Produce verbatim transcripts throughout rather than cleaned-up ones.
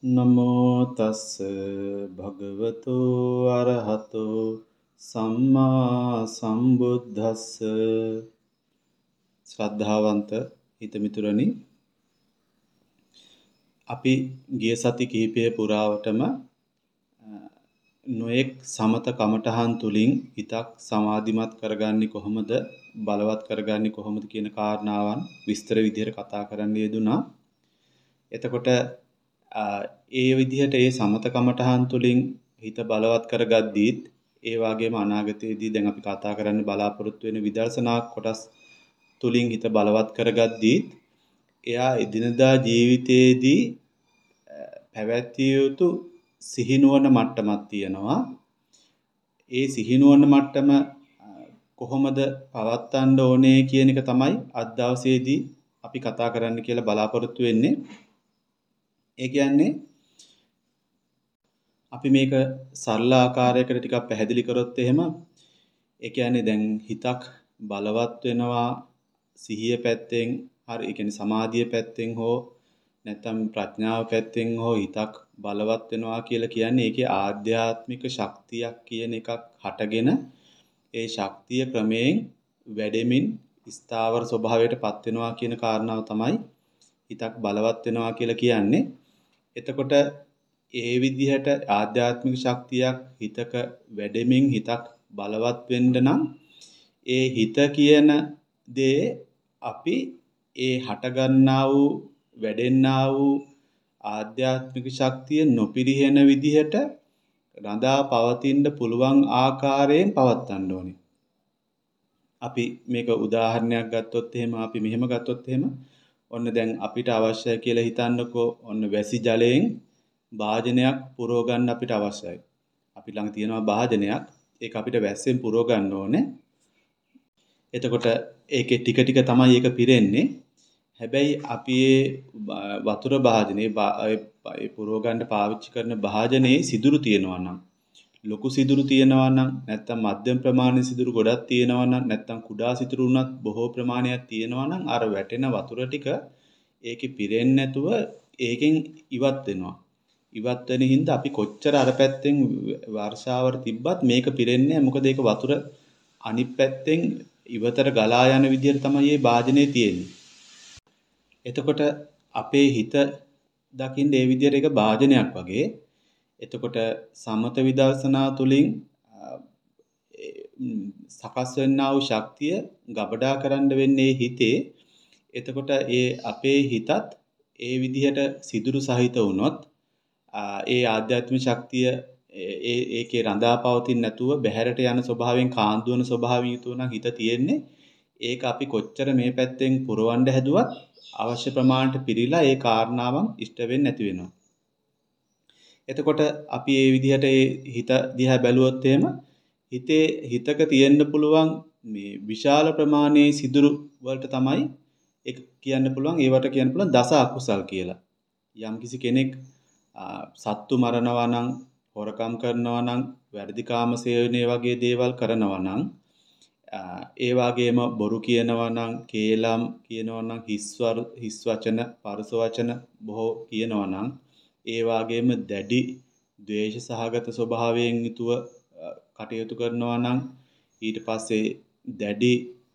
නමෝ තස්ස භගවතු අරහතෝ සම්මා සම්බුද්දස්ස. ශ්‍රද්ධාවන්ත හිතමිතුරනි, අපි ගිය සති කිහිපය පුරාවටම නොඑක් සමත කමඨහන් තුලින් හිතක් සමාධිමත් කරගන්නේ කොහොමද, බලවත් කරගන්නේ කොහොමද කියන කාරණාවන් විස්තර විදිහට කතා කරන්න යෙදුනා. එතකොට ඒ විදිහට ඒ සමත කමඨහන් තුලින් හිත බලවත් කරගද්දීත් ඒ වගේම අනාගතයේදී දැන් අපි කතා කරන්න බලාපොරොත්තු වෙන විදර්ශනා කොටස් තුලින් හිත බලවත් කරගද්දීත් එයා එදිනදා ජීවිතයේදී පැවැත්විය යුතු සිහිනුවන මට්ටමක් තියෙනවා. ඒ සිහිනුවන මට්ටම කොහොමද පවත්වන්න ඕනේ කියන එක තමයි අද දවසේදී අපි කතා කරන්න කියලා බලාපොරොත්තු වෙන්නේ. ඒ කියන්නේ අපි මේක සරල ආකාරයකට ටිකක් පැහැදිලි කරොත් එහෙම, ඒ කියන්නේ දැන් හිතක් බලවත් වෙනවා සිහිය පැත්තෙන්, හරි ඒ කියන්නේ සමාධිය පැත්තෙන් හෝ නැත්නම් ප්‍රඥාව පැත්තෙන් හෝ හිතක් බලවත් වෙනවා කියලා කියන්නේ ඒකේ ආධ්‍යාත්මික ශක්තියක් කියන එකක් හටගෙන ඒ ශක්තිය ක්‍රමයෙන් වැඩෙමින් ස්ථාවර ස්වභාවයට පත් වෙනවා කියන කාරණාව තමයි හිතක් බලවත් වෙනවා කියලා කියන්නේ. එතකොට ඒ විදිහට ආධ්‍යාත්මික ශක්තියක් හිතක වැඩෙමින් හිතක් බලවත් වෙන්න නම් ඒ හිත කියන දේ අපි ඒ හටගන්නා වූ වැඩෙන්නා වූ ආධ්‍යාත්මික ශක්තිය නොපිරිහෙන විදිහට රඳා පවතින්න පුළුවන් ආකාරයෙන් පවත්වන්න ඕනේ. අපි මේක උදාහරණයක් ගත්තොත් එහෙම අපි මෙහෙම ගත්තොත් එහෙම ඔන්න දැන් අපිට අවශ්‍යයි කියලා හිතන්නකෝ, ඔන්න වැසි ජලයෙන් භාජනයක් පුරව ගන්න අපිට අවශ්‍යයි. අපි ළඟ තියෙනවා භාජනයක්, ඒක අපිට වැස්සෙන් පුරව ගන්න ඕනේ. එතකොට ඒකේ ටික ටික තමයි ඒක පිරෙන්නේ. හැබැයි අපි මේ වතුර භාජනේ ඒ පුරව ගන්න පාවිච්චි කරන භාජනයේ සිදුරු තියෙනවා නම්, ලොකු සිදුරු තියෙනවා නම්, නැත්නම් මධ්‍යම ප්‍රමාණයේ සිදුරු ගොඩක් තියෙනවා නම්, නැත්නම් කුඩා සිදුරු උනත් බොහෝ ප්‍රමාණයක් තියෙනවා නම් අර වැටෙන වතුර ටික ඒකේ පිරෙන්නේ නැතුව ඒකෙන් ඉවත් වෙනවා. ඉවත් වෙන හින්දා අපි කොච්චර අර පැත්තෙන් වර්ෂාවර තිබ්බත් මේක පිරෙන්නේ නැහැ. මොකද ඒක වතුර අනිත් පැත්තෙන් ඉවතර ගලා යන විදිහට තමයි මේ භාජනයේ තියෙන්නේ. එතකොට අපේ හිත දකින්න ඒ විදිහට ඒක භාජනයක් වගේ. එතකොට සමත විදර්ශනා තුලින් සකස් වෙන්නා වූ ශක්තිය ගබඩා කරන්න වෙන්නේ හිතේ. එතකොට ඒ අපේ හිතත් ඒ විදිහට සිදුරු සහිත වුණොත් ඒ ආධ්‍යාත්මික ශක්තිය ඒ ඒකේ රඳා පවතින්නේ නැතුව බැහැරට යන ස්වභාවයෙන් කාන්දු වෙන ස්වභාවයෙන් යුතු නම් හිත තියෙන්නේ. ඒක අපි කොච්චර මේ පැත්තෙන් පුරවන්න හැදුවත් අවශ්‍ය ප්‍රමාණයට පිරීලා ඒ කාරණාවන් ඉෂ්ට වෙන්නේ නැති වෙනවා. එතකොට අපි මේ විදිහට ඒ හිත දිහා බැලුවොත් එහෙම හිතේ හිතක තියෙන්න පුළුවන් මේ විශාල ප්‍රමාණයේ සිදුරු වලට තමයි ඒක කියන්න පුළුවන්. ඒවට කියන්න පුළුවන් දස අකුසල් කියලා. යම්කිසි කෙනෙක් සත්තු මරනවා නම්, හොරකම් කරනවා නම්, වැරදි කාම සේවනයේ වගේ දේවල් කරනවා නම්, ඒ වගේම බොරු කියනවා නම්, කේලම් කියනවා නම්, හිස්වර හිස් වචන, පරුස වචන බොහෝ කියනවා නම්, ඒ වගේම දැඩි ද්වේෂ සහගත ස්වභාවයෙන් යුතුව කටයුතු කරනවා නම්, ඊට පස්සේ දැඩි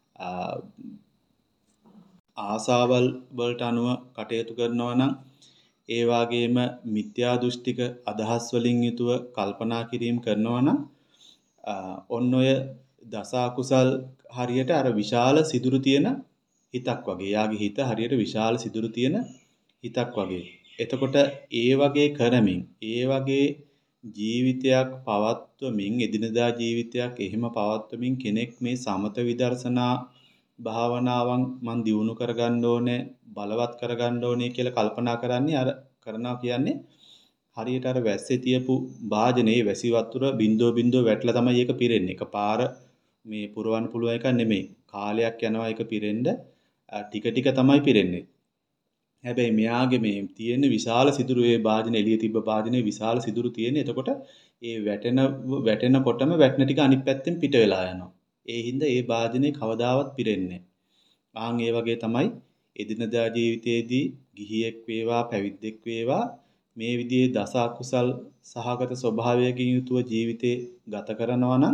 ආසාවල් වලට අනුව කටයුතු කරනවා නම්, ඒ වගේම මිත්‍යා දෘෂ්ටික අදහස් වලින් යුතුව කල්පනා කිරීම කරනවා නම් ඔන්න ඔය දස අකුසල් හරියට අර විශාල සිදුරු තියෙන හිතක් වගේ. යාගේ හිත හරියට විශාල සිදුරු තියෙන හිතක් වගේ. එතකොට ඒ වගේ කරමින්, ඒ වගේ ජීවිතයක් පවත්වමින්, එදිනදා ජීවිතයක් එහෙම පවත්වමින් කෙනෙක් මේ සමත විදර්ශනා භාවනාවන් මන් දියුණු කරගන්න ඕනේ, බලවත් කරගන්න ඕනේ කියලා කල්පනා කරන්නේ අර කරනවා කියන්නේ හරියට අර වැස්සේ තියපු භාජනයේ වැසි වතුර බින්දුව බින්දුව වැටලා තමයි ඒක පිරෙන්නේ. එකපාර මේ පුරවන්න පුළුවන් එක නෙමෙයි. කාලයක් යනවා ඒක පිරෙන්න. ටික ටික තමයි පිරෙන්නේ. හැබැයි මෙයාගේ මේ තියෙන විශාල සිදුරු, ඒ භාජන එළිය තිබ්බ භාජනයේ විශාල සිදුරු තියෙන්නේ. එතකොට ඒ වැටෙන වැටෙනකොටම වැටෙන ටික අනිත් පැත්තෙන් පිට වෙලා යනවා. ඒ හින්දා ඒ භාජනේ කවදාවත් පිරෙන්නේ නැහැ. ආන් ඒ වගේ තමයි එදිනදා ජීවිතයේදී ගිහියෙක් වේවා පැවිද්දෙක් වේවා මේ විදිහේ දස අකුසල් සහගත ස්වභාවයකින් යුතුව ජීවිතේ ගත කරනවා නම්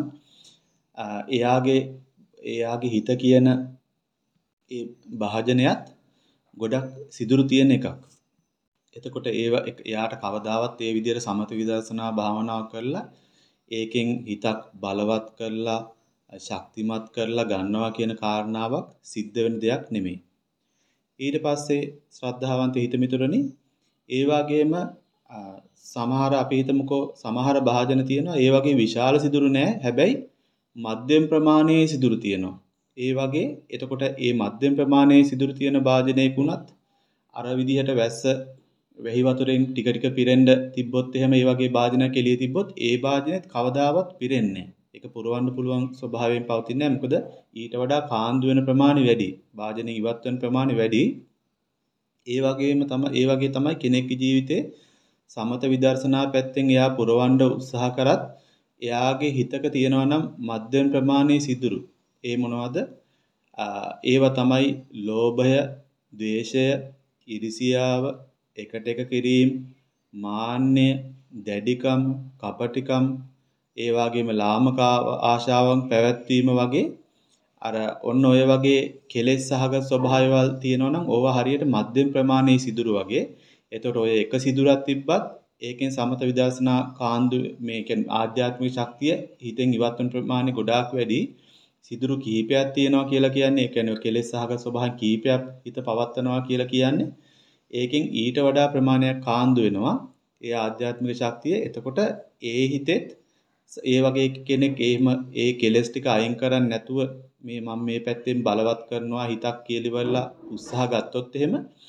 එයාගේ එයාගේ හිත කියන ඒ භාජනයත් ගොඩක් සිදුරු තියෙන එකක්. එතකොට ඒව එයාට කවදාවත් ඒ විදිහට සමත විදර්ශනා භාවනාව කරලා ඒකෙන් හිතක් බලවත් කරලා ශක්තිමත් කරලා ගන්නවා කියන කාරණාවක් සිද්ධ වෙන දෙයක් නෙමෙයි. ඊට පස්සේ ශ්‍රද්ධාවන්ත හිතමිතුරනි ඒ වගේම සමහර අපි හිතමුකෝ සමහර භාජන තියෙනවා ඒ වගේ විශාල සිදුරු නෑ හැබැයි මධ්‍යම ප්‍රමාණයේ සිදුරු තියෙනවා. ඒ වගේ එතකොට ඒ මධ්‍යම ප්‍රමාණයේ සිදුරු තියෙන භාජනයක උනත් අර විදිහට වැස්ස වැහි වතුරෙන් ටික ටික පිරෙන්න තිබ්බොත් එහෙම ඒ වගේ භාජනයක් එළිය තිබ්බොත් ඒ භාජනෙත් කවදාවත් පිරෙන්නේ නැහැ. ඒක පුරවන්න පුළුවන් ස්වභාවයෙන් පවතින්නේ නැහැ. මොකද ඊට වඩා කාන්දු වෙන ප්‍රමාණය වැඩි. භාජනෙ ඉවත් වෙන ප්‍රමාණය වැඩි. ඒ වගේම තමයි ඒ වගේ තමයි කෙනෙක්ගේ ජීවිතේ සමත විදර්ශනා පැත්තෙන් එයා පුරවන්න උත්සාහ කරත් එයාගේ හිතක තියෙනවා නම් මධ්‍යම ප්‍රමාණයේ සිදුරු. ඒ මොනවද? ඒවා තමයි ලෝභය, ද්වේෂය, iriසියාව, එකට එක කිරීම, මාන්නය, දැඩිකම, කපටිකම්, ඒ වගේම ලාමක ආශාවන් පැවැත්වීම වගේ අර ඔන්න ඔය වගේ කෙලෙස් සහගත ස්වභාවයවල් තියෙනවා නම් ඕවා හරියට මධ්‍යම ප්‍රමාණයේ සිදුරු වගේ. එතකොට ඔය එක සිදුරක් තිබ්බත් ඒකෙන් සමත විදර්ශනා කාන්දු මේ කියන්නේ ආධ්‍යාත්මික ශක්තිය හිතෙන් ඉවත් වෙන ප්‍රමාණය ගොඩාක් වැඩි. සිදුරු කිහිපයක් තියෙනවා කියලා කියන්නේ ඒ කියන්නේ කෙලෙස් සහගත ස්වභාවයන් කිහිපයක් හිත පවත්නවා කියලා කියන්නේ ඒකෙන් ඊට වඩා ප්‍රමාණයක් කාන්දු වෙනවා ඒ ආධ්‍යාත්මික ශක්තිය. එතකොට ඒ හිතෙත් ඒ වගේ කෙනෙක් එහෙම ඒ කෙලෙස් ටික අයින් කරන්නේ නැතුව මේ මම මේ පැත්තෙන් බලවත් කරනවා හිතක් කියලිවලා උත්සාහ ගත්තොත් එහෙම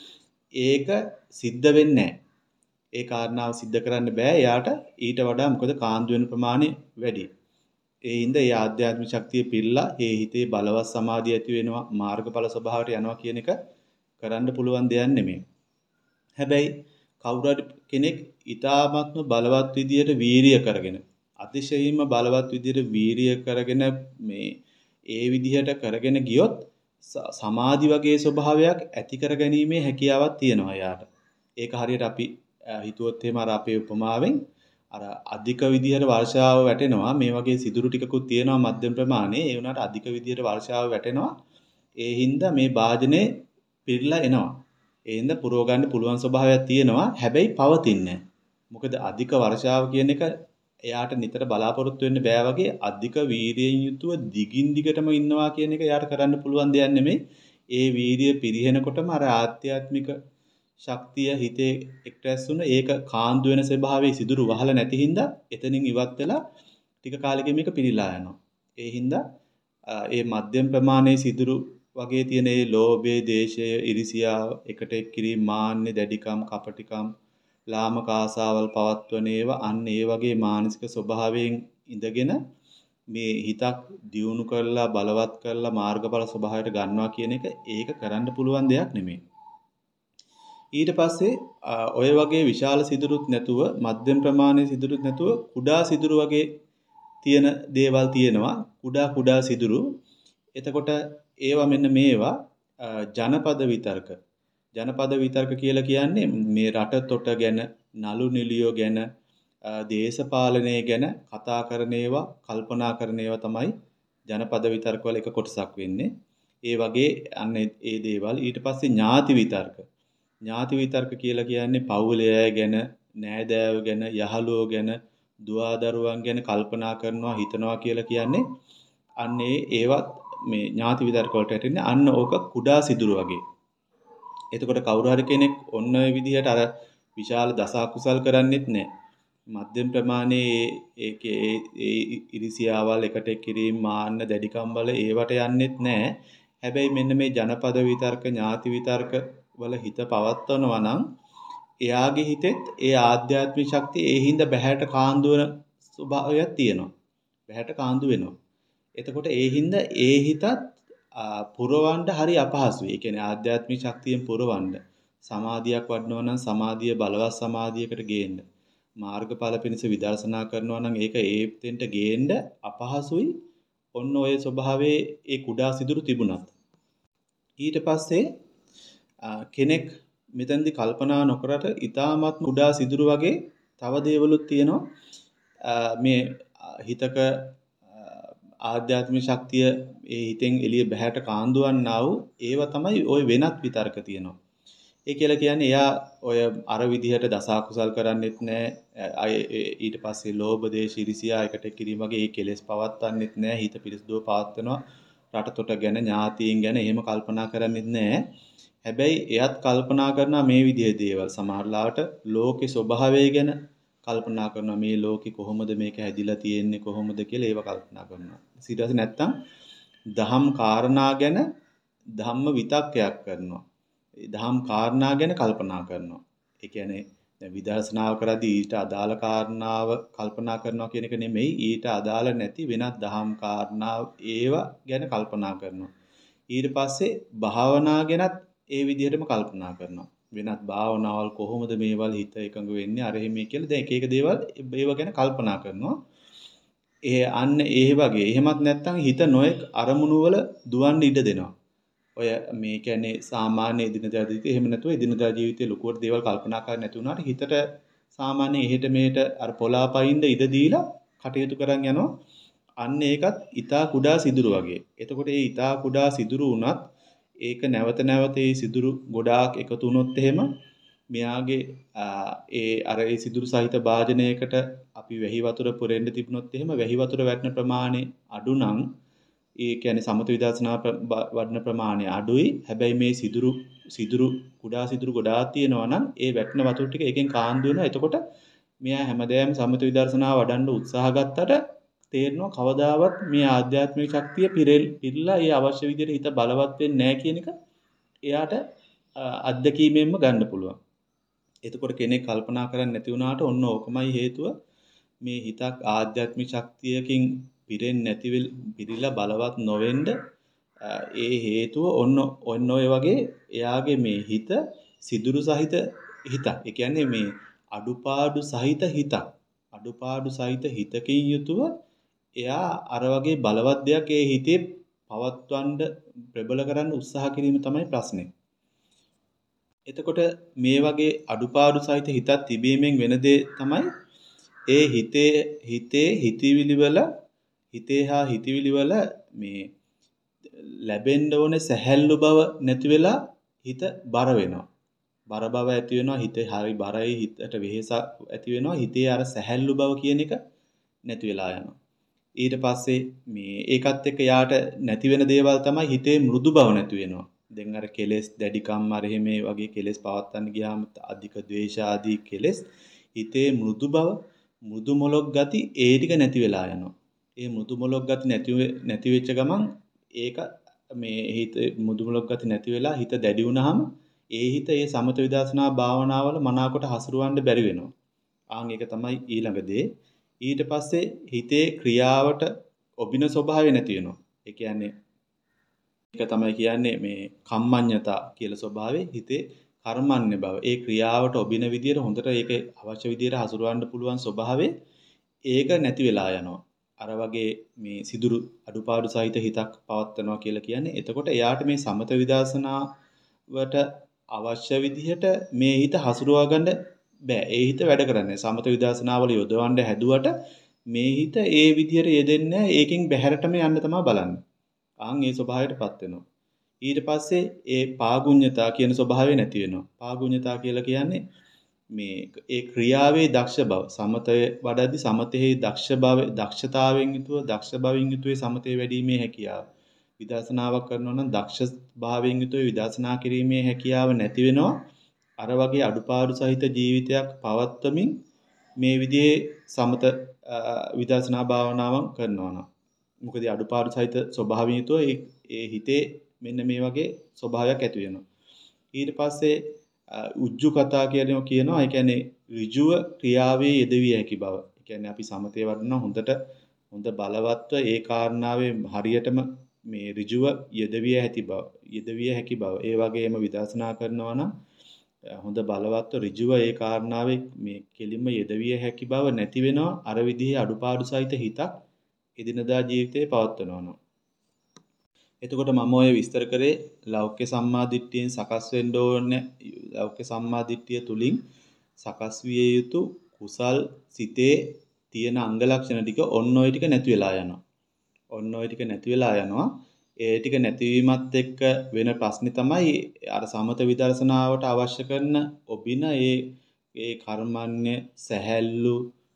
ඒක සිද්ධ වෙන්නේ නැහැ. ඒ කාරණාව සිද්ධ කරන්න බෑ එයාට ඊට වඩා මොකද කාන්දු වෙන ප්‍රමාණය වැඩි. ඒ හින්දා ඒ ආධ්‍යාත්මික ශක්තිය පිරලා ඒ හිතේ බලවත් සමාධිය ඇති වෙනවා මාර්ගඵල ස්වභාවයට යනවා කියන එක කරන්න පුළුවන් දෙයක් නෙමෙයි. හැබැයි කවුරු හරි කෙනෙක් ඊ타ත්ම බලවත් විදියට වීරිය කරගෙන අතිශයින්ම බලවත් විදියට වීරිය කරගෙන මේ ඒ විදිහට කරගෙන ගියොත් සමාධි වගේ ස්වභාවයක් ඇති කරගැනීමේ හැකියාවක් තියෙනවා යාට. ඒක හරියට අපි හිතුවොත් එහෙම අර අපේ උපමාවෙන් අර අධික විදියට වර්ෂාව වැටෙනවා මේ වගේ සිදුරු ටිකකුත් තියෙනවා මධ්‍යම ප්‍රමාණයේ ඒ වුණාට අධික විදියට වර්ෂාව වැටෙනවා ඒ හින්දා මේ භාජනේ පිරලා එනවා. ඒ හින්දා පුරව ගන්න පුළුවන් ස්වභාවයක් තියෙනවා හැබැයි පවතින්නේ මොකද අධික වර්ෂාව කියන එක එයාට නිතර බලාපොරොත්තු වෙන්න බෑ වගේ අධික වීර්යයෙන් යුතුව දිගින් දිගටම ඉන්නවා කියන එක එයාට කරන්න පුළුවන් දෙයක් නෙමෙයි. ඒ වීර්යය පිරිහෙනකොටම අර ආධ්‍යාත්මික ශක්තිය හිතේ එක්ට්‍රැස් වුණ ඒක කාන්දු වෙන ස්වභාවයේ සිදුරු වහලා නැති හින්දා එතනින් ඉවත් වෙලා ටික කාලෙකින් මේක පිරීලා යනවා. ඒ හින්දා ඒ මධ්‍යම ප්‍රමාණයේ සිදුරු වගේ තියෙන ඒ ලෝභය, දේශය, ඉරිසියාව, එකට එක් කිරීම, මාන්නය, දැඩිකම්, කපටිකම්, ලාමක ආසාවල් පවත්වන ඒවා අන්න ඒ වගේ මානසික ස්වභාවයෙන් ඉඳගෙන මේ හිතක් දියුණු කරලා බලවත් කරලා මාර්ගඵල ස්වභාවයට ගන්නවා කියන එක ඒක කරන්න පුළුවන් දෙයක් නෙමෙයි. ඊට පස්සේ ඔය වගේ විශාල සිදුරුත් නැතුව මධ්‍යම ප්‍රමාණයේ සිදුරුත් නැතුව කුඩා සිදුරු වගේ තියෙන දේවල් තියෙනවා. කුඩා කුඩා සිදුරු. එතකොට ඒවා මෙන්න මේවා ජනපද විතර්ක. ජනපද විතර්ක කියලා කියන්නේ මේ රට තොට ගැන, නලු නිලියෝ ගැන, දේශපාලනය ගැන කතා කරන ඒවා, කල්පනා කරන ඒවා තමයි ජනපද විතර්ක වල එක කොටසක් වෙන්නේ. ඒ වගේ අන්න ඒ දේවල් ඊට පස්සේ ඥාති විතර්ක. ඥාති විතර්ක කියලා කියන්නේ පවුලේ අය ගැන, නෑදෑයෝ ගැන, යහළුවෝ ගැන, දුවදරුවන් ගැන කල්පනා කරනවා, හිතනවා කියලා කියන්නේ අන්න ඒවත් මේ ඥාති විතර්ක වලට ඇටෙන්නේ අන්න ඕක කුඩා සිදුරු වගේ. එතකොට කවුරු හරි කෙනෙක් ඔන්න ඔය විදිහට අර විශාල දස අකුසල් කරන්නේත් නැහැ. මධ්‍යම ප්‍රමාණයේ ඒකේ ඒ ඉරිසියාවල් එකට කිරීම මාන්න දැඩිකම් වල ඒවට යන්නේත් නැහැ. හැබැයි මෙන්න මේ ජනපද විතර්ක ඥාති විතර්ක වල හිත පවත්වනවා නම් එයාගේ හිතෙත් ඒ ආධ්‍යාත්මික ශක්තිය ඒ හින්දා බහැට කාන්දු වෙන ස්වභාවයක් තියෙනවා. බහැට කාන්දු වෙනවා. එතකොට ඒ හින්දා ඒ හිතත් පුරවන්න හරි අපහසුයි. ඒ කියන්නේ ආධ්‍යාත්මික ශක්තියෙන් පුරවන්න. සමාධියක් වඩනවා නම් සමාධිය බලවත් සමාධියකට ගේන්න. මාර්ගඵල පිණිස විදර්ශනා කරනවා නම් ඒක ඒත්ෙන්ට ගේන්න අපහසුයි. ඔන්න ඔය ස්වභාවයේ ඒ කුඩා සිදුරු තිබුණත්. ඊට පස්සේ කෙනෙක් මෙතෙන්දි කල්පනා නොකරට ඊ타මත් කුඩා සිදුරු වගේ තව දේවලුත් තියෙනවා. මේ හිතක ආධ්‍යාත්මික ශක්තිය ඒ හිතෙන් එළිය බහැට කාන්දුවන්නා වූ ඒව තමයි ওই වෙනත් විතර්ක තියෙනවා. ඒ කියලා කියන්නේ එයා ඔය අර විදිහට දස අකුසල් කරන්නෙත් නැහැ. ඊට පස්සේ ලෝභ දේශ ඉරිසියා එකට කිරීම වගේ ඒ කෙලෙස් පවත්වන්නෙත් නැහැ. හිත පිරිසුදුව පවත්වනවා. රටතොට ගැන ඥාතීන් ගැන එහෙම කල්පනා කරන්නෙත් නැහැ. හැබැයි එයත් කල්පනා කරනවා මේ විදිහේ දේවල්. සමහරලාට ලෝකේ ස්වභාවය ගැන කල්පනා කරනවා. මේ ලෝකේ කොහොමද මේක හැදිලා තියෙන්නේ කොහොමද කියලා ඒව කල්පනා කරනවා. ඊට පස්සේ නැත්තම් දහම් කාරණා ගැන ධම්ම විතක්කයක් කරනවා. දහම් කාරණා ගැන කල්පනා කරනවා. ඒ කියන්නේ දැන් විදර්ශනාව කරද්දී ඊට අදාළ කාරණාව කල්පනා කරනවා කියන එක නෙමෙයි ඊට අදාළ නැති වෙනත් දහම් කාරණා ඒව ගැන කල්පනා කරනවා. ඊට පස්සේ භාවනා ගැනත් ඒ විදිහටම කල්පනා කරනවා. වෙනත් භාවනාවල් කොහොමද මේවල් හිත එකඟ වෙන්නේ අර එහෙම කියලා දැන් එක එක දේවල් ඒව ගැන කල්පනා කරනවා. ඒ අන්න ඒ වගේ එහෙමත් නැත්නම් හිත නොඑක් අරමුණු වල දුවන්න ඉඩ දෙනවා. ඔය මේ කියන්නේ සාමාන්‍ය එදිනදා ජීවිතේ එහෙම නැතුව එදිනදා ජීවිතේ ලොකුවට දේවල් කල්පනා කරන්නේ නැති වුණාට හිතට සාමාන්‍ය එහෙට මෙහෙට අර පොලාපයින්ද ඉඩ දීලා කටයුතු කරන් යනවා. අන්න ඒකත් ඊතා කුඩා සිදුරු වගේ. එතකොට ඒ ඊතා කුඩා සිදුරු වුණත් ඒක නැවත නැවත ඒ සිදුරු ගොඩාක් එකතු වුණොත් එහෙම මෙයාගේ ඒ අර ඒ සිදුරු සහිත භාජනයකට අපි වැහි වතුර පුරෙන්න තිබුණොත් එහෙම වැහි වතුර වැටෙන ප්‍රමාණය අඩු නම් ඒ කියන්නේ සමත විදර්ශනා වඩන ප්‍රමාණය අඩුයි. හැබැයි මේ සිදුරු සිදුරු කුඩා සිදුරු ගොඩාක් තියෙනවා නම් ඒ වැටෙන වතුර ටික එකෙන් කාන්දු වෙනවා. එතකොට මෙයා හැමදාම සමත විදර්ශනා වඩන්න උත්සාහ ගත්තට තේරෙනවා කවදාවත් මේ ආධ්‍යාත්මික ශක්තිය පිරෙලා ඒ අවශ්‍ය විදිහට හිත බලවත් වෙන්නේ නැහැ කියන එක එයාට අත්දැකීමෙන්ම ගන්න පුළුවන්. එතකොට කෙනෙක් කල්පනා කරන්නේ නැති වුණාට ඔන්න ඕකමයි හේතුව මේ හිතක් ආධ්‍යාත්මික ශක්තියකින් පිරෙන්නේ නැති වෙල් පිරිලා බලවත් නොවෙන්න ඒ හේතුව ඔන්න ඔන්න ඔය වගේ එයාගේ මේ හිත සිදුරු සහිත හිතක්. ඒ කියන්නේ මේ අඩුපාඩු සහිත හිතක්. අඩුපාඩු සහිත හිතකින් යුතුව එයා අර වගේ බලවත් දෙයක් ඒ හිතේ පවත්වන්න ප්‍රබල කරන්න උත්සාහ කිරීම තමයි ප්‍රශ්නේ. එතකොට මේ වගේ අඩුපාඩු සහිත හිතක් තිබීමෙන් වෙන දේ තමයි ඒ හිතේ හිතේ හිතවිලි වල හිතේ හා හිතවිලි වල මේ ලැබෙන්න ඕනේ සැහැල්ලු බව නැති වෙලා හිත බර වෙනවා. බර බව ඇති වෙනවා හිතේ හරි බරයි හිතට වෙහෙස ඇති වෙනවා හිතේ අර සැහැල්ලු බව කියන එක නැති වෙලා යනවා. ඊට පස්සේ මේ ඒකත් එක්ක යාට නැති වෙන දේවල් තමයි හිතේ මෘදු බව නැති වෙනවා. දැන් අර කෙලෙස් දැඩිකම් අර එහෙම වගේ කෙලෙස් පවත්තන්න ගියාම අධික ද්වේෂ ආදී කෙලෙස් හිතේ මෘදු බව මෘදු මොලොක් ගති ඒ ටික නැති වෙලා යනවා. ඒ මෘදු මොලොක් ගති නැති නැති වෙච්ච ගමන් ඒක මේ හිත මෘදු මොලොක් ගති නැති වෙලා හිත දැඩි වුණාම ඒ හිත ඒ සමත විදර්ශනා භාවනාවල මනාකොට හසුරවන්න බැරි වෙනවා. ආන් ඒක තමයි ඊළඟ දේ. ඊට පස්සේ හිතේ ක්‍රියාවට ඔබින ස්වභාවය නැති වෙනවා. ඒ කියන්නේ ඒක තමයි කියන්නේ මේ කම්මඤ්ඤතා කියලා ස්වභාවය හිතේ කර්මන්නේ බව. ඒ ක්‍රියාවට ඔබින විදියට හොඳට ඒක අවශ්‍ය විදියට හසුරවන්න පුළුවන් ස්වභාවය ඒක නැති වෙලා යනවා. අර වගේ මේ සිදුරු අඩුපාඩු සහිත හිතක් පවත්නවා කියලා කියන්නේ. එතකොට එයාට මේ සමත විදර්ශනාවට අවශ්‍ය විදිහට මේ හිත හසුරවා ගන්න බෑ. ඒ හිත වැඩ කරන්නේ සමත විදර්ශනාවල යොදවන්න හැදුවට මේ හිත ඒ විදිහට යෙදෙන්නේ ඒකෙන් බැහැරටම යන්න තමයි බලන්නේ. ආන් ඒ ස්වභාවයටපත් වෙනවා. ඊට පස්සේ ඒ පාගුඤ්ඤතා කියන ස්වභාවය නැති වෙනවා. පාගුඤ්ඤතා කියලා කියන්නේ මේ ඒ ක්‍රියාවේ දක්ෂ බව. සමතේ වඩද්දි සමතේ දක්ෂ බව දක්ෂතාවයෙන් යුතුව දක්ෂ බවින් යුතුව සමතේ වැඩිීමේ හැකියාව. විදර්ශනාවක් කරනවා නම් දක්ෂ භාවයෙන් යුතුව විදර්ශනා කිරීමේ හැකියාව නැති වෙනවා. අර වගේ අඩුපාඩු සහිත ජීවිතයක් පවත්වමින් මේ විදිහේ සමත විදර්ශනා භාවනාවන් කරනවා නම් මොකද අඩුපාඩු සහිත ස්වභාවයෙන් යුතුව ඒ හිතේ මෙන්න මේ වගේ ස්වභාවයක් ඇති වෙනවා. ඊට පස්සේ උජ්ජු කතා කියනවා කියනවා ඒ කියන්නේ ඍජුව ක්‍රියාවේ යෙදවිය හැකි බව. ඒ කියන්නේ අපි සමතේ වඩනවා හොඳට හොඳ බලවත්ව ඒ කාරණාවේ හරියටම මේ ඍජුව යෙදවිය හැකි බව. යෙදවිය හැකි බව. ඒ වගේම විදර්ශනා කරනවා නම් හොඳ බලවත්ව ඍජුව ඒ කාරණාවේ මේ කෙලින්ම යෙදවිය හැකි බව නැති වෙනවා අර විදිහේ අඩුපාඩු සහිත හිතක් එදිනදා ජීවිතේ පවත්වනවා නම්. එතකොට මම ඔය විස්තර කරේ ලෞකික සම්මාදිට්ඨියෙන් සකස් වෙන්න ඕනේ ලෞකික සම්මාදිට්ඨිය තුලින් සකස් විය යුතු කුසල් සිතේ තියෙන අංග ලක්ෂණ ටික ඔන්න ඔය ටික නැති වෙලා යනවා. ඔන්න ඔය ටික නැති වෙලා යනවා. ඒ ටික නැතිවීමත් එක්ක වෙන ප්‍රශ්නේ තමයි අර සමත විදර්ශනාවට අවශ්‍ය කරන ඔබින ඒ ඒ කර්මන්නේ සැහැල්ලු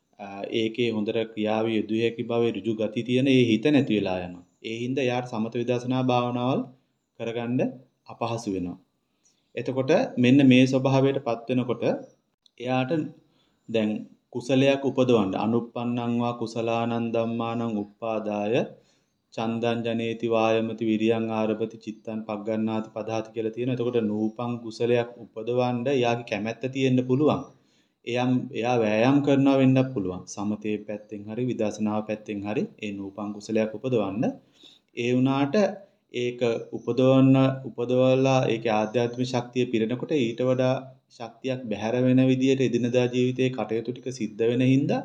ඒකේ හොඳට ක්‍රියාවේ යෙදුවේ හැකි බවේ ඍජු ගති තියෙන ඒ හිත නැති වෙලා යනවා. ඒ හින්දා යාට සමත විදර්ශනා භාවනාවල් කරගන්න අපහසු වෙනවා. එතකොට මෙන්න මේ ස්වභාවයටපත් වෙනකොට එයාට දැන් කුසලයක් උපදවන්න අනුප්පන්නං වා කුසලානං ධම්මානං උප්පාදාය චන්දං ජනේති වායමති විරියං ආරභති චිත්තං පග්ගණ්ණාති පදාති කියලා තියෙනවා. එතකොට නූපං කුසලයක් උපදවන්න එයාගේ කැමැත්ත තියෙන්න පුළුවන්. එයම් එයා වෑයම් කරනවා වෙන්නත් පුළුවන්. සමතේ පැත්තෙන් හරි විදර්ශනාව පැත්තෙන් හරි ඒ නූපං කුසලයක් උපදවන්න. ඒ වුණාට ඒක උපදවන්න උපදවලා ඒකේ ආධ්‍යාත්මික ශක්තිය පිරෙනකොට ඊට වඩා ශක්තියක් බැහැර වෙන විදියට එදිනදා ජීවිතයේ කටයුතු ටික සිද්ධ වෙන හින්දා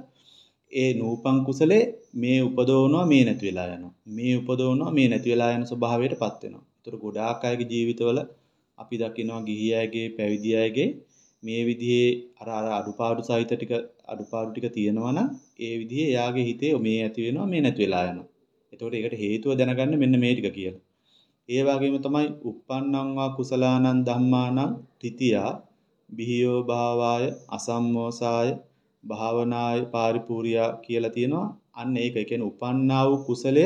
ඒ නූපං කුසලේ මේ උපදවනවා මේ නැති වෙලා යනවා. මේ උපදවනවා මේ නැති වෙලා යන ස්වභාවයටපත් වෙනවා. ඒතර ගොඩාක් අයගේ ජීවිතවල අපි දකිනවා ගිහි අයගේ පැවිදි අයගේ මේ විදිහේ අර අර අඩුපාඩු සහිත ටික අඩුපාඩු ටික තියෙනවා නම් ඒ විදිහේ එයාගේ හිතේ මේ ඇති වෙනවා මේ නැති වෙලා යනවා. එතකොට ඒකට හේතුව දැනගන්න මෙන්න මේ ටික කියලා. ඒ වගේම තමයි uppannං වා කුසලානං ධම්මානං තිතියා බිහියෝ භාවාය අසම්මෝසාය භාවනාය පාරිපූර්ණියා කියලා තියෙනවා. අන්න ඒක. ඒ කියන්නේ උපන්නා වූ කුසලය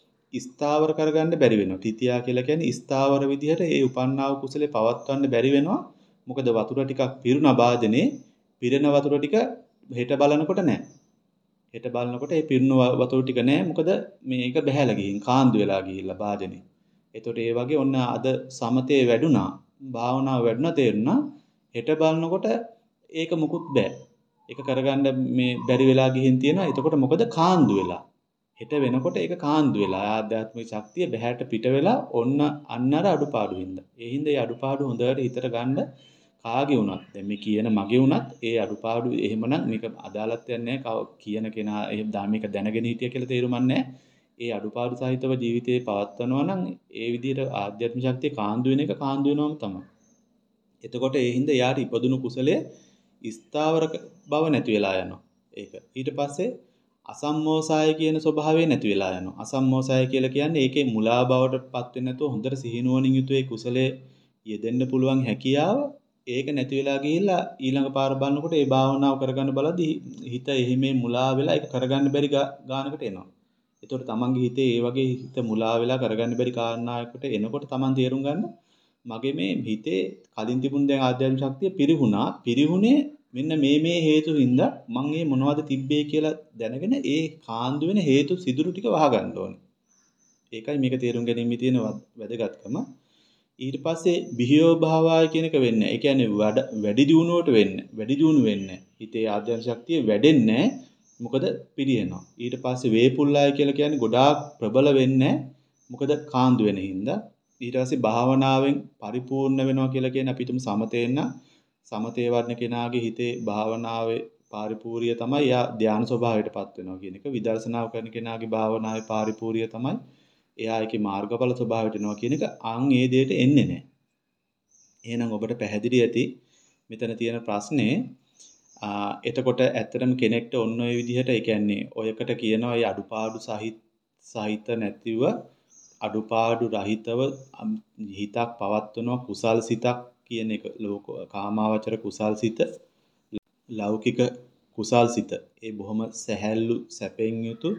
ස්ථාවර කරගන්න බැරි වෙනවා. තිතියා කියලා කියන්නේ ස්ථාවර විදිහට ඒ උපන්නා වූ කුසලේ පවත්වන්න බැරි වෙනවා. මොකද වතුර ටිකක් පිරුණ භාජනේ පිරෙන වතුර ටික හෙට බලනකොට නැහැ. හෙට බලනකොට ඒ පිරුණ වතුර ටික නැහැ. මොකද මේක බැහැලා ගිහින් කාන්දු වෙලා ගිහිල්ලා භාජනේ. එතකොට ඒ වගේ ඔන්න අද සමතේ වැඩුණා. භාවනාව වැඩුණා තේරුණා. හෙට බලනකොට ඒක මුකුත් බෑ. ඒක කරගන්න මේ බැරි වෙලා ගිහින් තියෙනවා. එතකොට මොකද කාන්දු වෙලා. හෙට වෙනකොට ඒක කාන්දු වෙලා ආධ්‍යාත්මික ශක්තිය බහැට පිට වෙලා ඔන්න අන්නර අඩුපාඩු හින්දා. ඒ හින්දා ඒ අඩුපාඩු හොඳට හිතට ගන්න කාගේ වුණත් දැන් මේ කියන මගේ වුණත් ඒ අඩුපාඩු එහෙමනම් මේක අදාළත්වයක් නැහැ. කියන කෙනා එහෙම මේක දැනගෙන හිටිය කියලා තේරුමක් නැහැ. ඒ අඩුපාඩු සහිතව ජීවිතේ පවත්වනවා නම් ඒ විදිහට ආධ්‍යාත්මික ශක්තිය කාන්දු වෙන එක කාන්දු වෙනවම තමයි. එතකොට ඒ හින්දා යාට ඉපදුණු කුසලයේ ස්ථාවර බව නැති වෙලා යනවා. ඒක. ඊට පස්සේ අසම්මෝසාය කියන ස්වභාවය නැති වෙලා යනවා. අසම්මෝසාය කියලා කියන්නේ ඒකේ මුලා බවටපත් වෙන්නේ නැතුව හොඳට සිහිනුවණින් යුතුව ඒ කුසලයේ යෙදෙන්න පුළුවන් හැකියාව ඒක නැති වෙලා ගිහිල්ලා ඊළඟ පාර බලනකොට ඒ භාවනාව කරගන්න බලද්දී හිත එහිමේ මුලා වෙලා ඒක කරගන්න බැරි ගානකට එනවා. ඒතකොට තමන්ගේ හිතේ ඒ වගේ හිත මුලා වෙලා කරගන්න බැරි කාරණාවකට එනකොට තමන් තේරුම් ගන්න මගේ මේ හිතේ කලින් තිබුණ දැන් ආධ්‍යාත්මික ශක්තිය පිරිහුණා. පිරිහුනේ මෙන්න මේ මේ හේතු හින්දා මම මේ මොනවද තිබ්බේ කියලා දැනගෙන ඒ කාන්දු වෙන හේතු සිදුරු ටික වහගන්න ඕනේ. ඒකයි මේක තේරුම් ගැනීමේ තියෙන වැදගත්කම. ඊට පස්සේ බිහියෝ භාවය කියන එක වෙන්නේ. ඒ කියන්නේ වැඩි දියුණුවට වෙන්නේ. වැඩි දියුණු වෙන්නේ. හිතේ ආධ්‍යාත්මික ශක්තිය වැඩෙන්නේ මොකද පිරියනවා. ඊට පස්සේ වේපුල්ලාය කියලා කියන්නේ ගොඩාක් ප්‍රබල වෙන්නේ. මොකද කාන්දු වෙන හින්දා. ඊට පස්සේ භාවනාවෙන් පරිපූර්ණ වෙනවා කියලා කියන්නේ අපි තුමු සමතේන සමතේ වර්ණ කෙනාගේ හිතේ භාවනාවේ පරිපූර්ණිය තමයි යා ධානය ස්වභාවයටපත් වෙනවා කියන එක. විදර්ශනාව කරන කෙනාගේ භාවනාවේ පරිපූර්ණිය තමයි එයා ඒකේ මාර්ගඵල ස්වභාවයට එනවා කියන එක. අන් ඒ දෙයට එන්නේ නැහැ. එහෙනම් ඔබට පැහැදිලි ඇති මෙතන තියෙන ප්‍රශ්නේ. එතකොට ඇත්තටම කෙනෙක්ට ඔන්න ඔය විදිහට ඒ කියන්නේ ඔයකට කියනවා ඒ අඩුපාඩු සහිත සහිත නැතිව අඩුපාඩු රහිතව හිතක් පවත්වනවා කුසල් සිතක් කියන එක ලෝක කාමාවචර කුසල් සිත ලෞකික කුසල් සිත ඒ බොහොම සැහැල්ලු සැපෙන් යුතු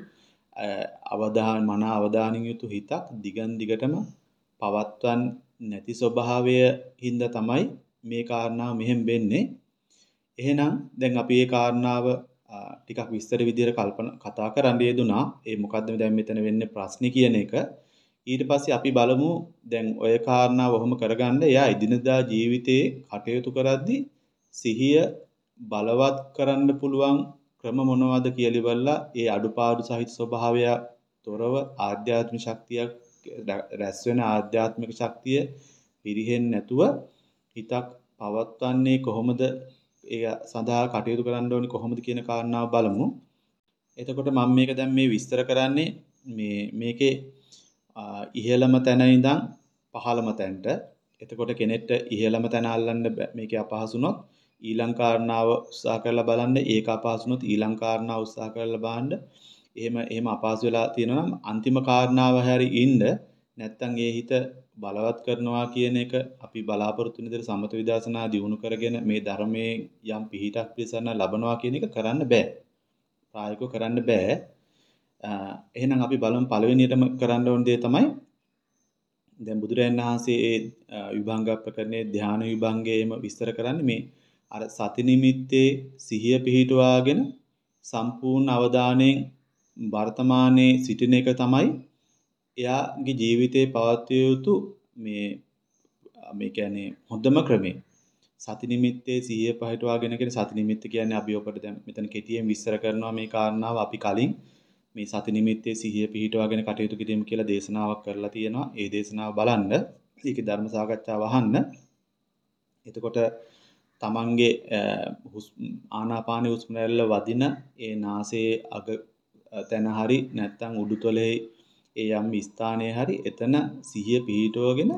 අවදාන මන අවදානින් යුතු හිතක් දිගන් දිගටම පවත්වන් නැති ස්වභාවය හින්දා තමයි මේ කාරණාව මෙහෙම වෙන්නේ. එහෙනම් දැන් අපි මේ කාරණාව ටිකක් විස්තර විදිහට කල්පනා කතා කරන්න යෙදුනා. ඒ මොකද්ද දැන් මෙතන වෙන්නේ ප්‍රශ්නේ කියන එක. ඊට පස්සේ අපි බලමු දැන් ඔය කාරණාව වහම කරගන්න එයා එදිනදා ජීවිතේ කටයුතු කරද්දී සිහිය බලවත් කරන්න පුළුවන් ක්‍රම මොනවද කියලා ඉවරලා ඒ අඩුපාඩු සහිත ස්වභාවය තොරව ආධ්‍යාත්මික ශක්තියක් රැස් වෙන ආධ්‍යාත්මික ශක්තිය පිරිහෙන්නේ නැතුව හිතක් පවත්වන්නේ කොහොමද ඒ සඳහා කටයුතු කරන්න ඕනි කොහොමද කියන කාරණාව බලමු. එතකොට මම මේක දැන් මේ විස්තර කරන්නේ මේ මේකේ ඉහළම තැන ඉඳන් පහළම තැනට. එතකොට කෙනෙක්ට ඉහළම තැන අල්ලන්න මේකේ අපහසුනොත් ඊළඟ කාරණාව උත්සාහ කරලා බලන්න. ඒක අපහසුනොත් ඊළඟ කාරණාව උත්සාහ කරලා බලන්න. එහෙම එහෙම අපහසු වෙලා තියෙනවා නම් අන්තිම කාරණාව හැරි ඉන්න. නැත්තම් ඒ හිත බලවත් කරනවා කියන එක අපි බලාපොරොත්තු වෙන විදිහට සමත විදර්ශනා දියුණු කරගෙන මේ ධර්මයේ යම් පිහිටක් පිළිසන්න ලබනවා කියන එක කරන්න බෑ. ප්‍රායෝගිකව කරන්න බෑ. එහෙනම් අපි බලමු පළවෙනියටම කරන්න ඕන දේ තමයි දැන් බුදුරජාණන් වහන්සේ ඒ විභංග ප්‍රකරණයේ ධානය විභංගයේම විස්තර කරන්නේ මේ අර සති නිමිත්තේ සිහිය පිහිටුවාගෙන සම්පූර්ණ අවධානයෙන් වර්තමානයේ සිටින එක තමයි එයාගේ ජීවිතේ පවත්විය යුතු මේ මේ කියන්නේ හොඳම ක්‍රමය. සති නිමිත්තේ සිහිය පිහිටුවාගෙන කියන සති නිමිත්ත කියන්නේ අපි ඔකට දැන් මෙතන කෙටියෙන් විස්තර කරනවා මේ කාරණාව අපි කලින් මේ සති නිමිත්තේ සිහිය පිහිටුවාගෙන කටයුතු කිරීම කියලා දේශනාවක් කරලා තියෙනවා. ඒ දේශනාව බලන්න. ඒකේ ධර්ම සාකච්ඡාව අහන්න. එතකොට තමන්ගේ ආනාපානයේ හුස්ම රැල්ල වදින ඒ නාසයේ අග තැන හරි නැත්නම් උඩුතලයේ ඒ යම් ස්ථානයේ හරි එතන සිහිය පිහිටවගෙන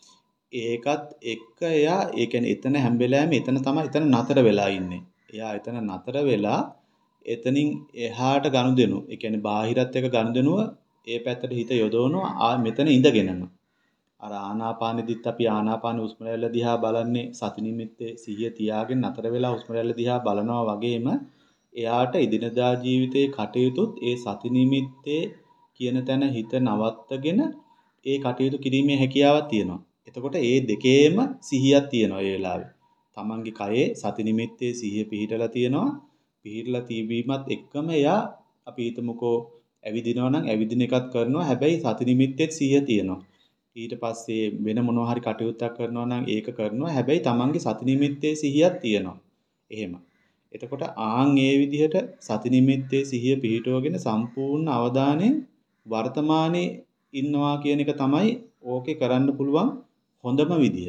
ඒකත් එක්ක එයා ඒ කියන්නේ එතන හැම වෙලාවෙම එතන තමයි එතන නතර වෙලා ඉන්නේ. එයා එතන නතර වෙලා එතනින් එහාට ගනුදෙනු. ඒ කියන්නේ බාහිරත් එක්ක ගනුදෙනුව ඒ පැත්තට හිත යොදවනවා ආ මෙතන ඉඳගෙනම. අර ආනාපානෙදිත් අපි ආනාපාන හුස්ම රැල්ල දිහා බලන්නේ සති නිමිත්තේ සිහිය තියාගෙන නතර වෙලා හුස්ම රැල්ල දිහා බලනවා වගේම එයාට ඉදිනදා ජීවිතේ කටයුතුත් ඒ සති නිමිත්තේ කියන තැන හිත නවත්තගෙන ඒ කටයුතු කිරීමේ හැකියාවක් තියෙනවා. එතකොට ඒ දෙකේම සිහියක් තියෙනවා ඒ වෙලාවේ. තමන්ගේ කයේ සති නිමිත්තේ සිහිය පිහිටලා තියෙනවා. පිහිටලා තිබීමත් එක්කම එයා අපි හිතමුකෝ ඇවිදිනවා නම් ඇවිදින එකත් කරනවා. හැබැයි සති නිමිත්තෙත් සිහිය තියෙනවා. ඊට පස්සේ වෙන මොනවා හරි කටයුත්තක් කරනවා නම් ඒක කරනවා. හැබැයි තමන්ගේ සති නිමිත්තේ සිහියක් තියෙනවා. එහෙම. එතකොට ආන් ඒ විදිහට සති නිමිත්තේ සිහිය පිහිටවගෙන සම්පූර්ණ අවධානයෙන් වර්තමානයේ ඉන්නවා කියන එක තමයි ඕකේ කරන්න පුළුවන් හොඳම විදිය.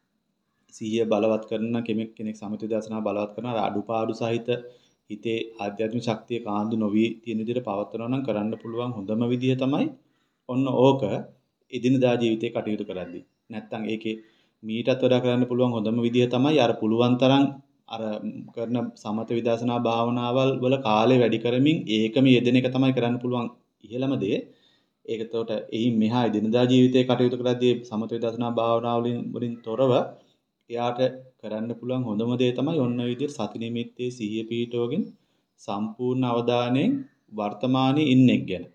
සිහිය බලවත් කරන කෙනෙක් කෙනෙක් සමථ දර්ශනා බලවත් කරන අඩුපාඩු සහිත හිතේ ආධ්‍යාත්මික ශක්තිය කාන්දු නොවි තියෙන විදිහට පවත්වනවා නම් කරන්න පුළුවන් හොඳම විදිය තමයි ඔන්න ඕක එදිනදා ජීවිතේ කටයුතු කරද්දී. නැත්තම් ඒකේ මීටත් වඩා කරන්න පුළුවන් හොඳම විදිය තමයි අර පුළුවන් තරම් අර කරන සමථ විදර්ශනා භාවනාවල් වල කාලය වැඩි කරමින් ඒකම යෙදෙන එක තමයි කරන්න පුළුවන් ඉහළම දේ. ඒක එතකොට එයින් මෙහා එදිනදා ජීවිතේ කටයුතු කරද්දී සමථ විදර්ශනා භාවනාවලින් වලින් තොරව එයාට කරන්න පුළුවන් හොඳම දේ තමයි ඔන්න ඔය විදිහට සති නිමිත්තේ සිහිය පිහිටවගෙන සම්පූර්ණ අවධානයෙන් වර්තමානයේ ඉන්නෙක් ගැන.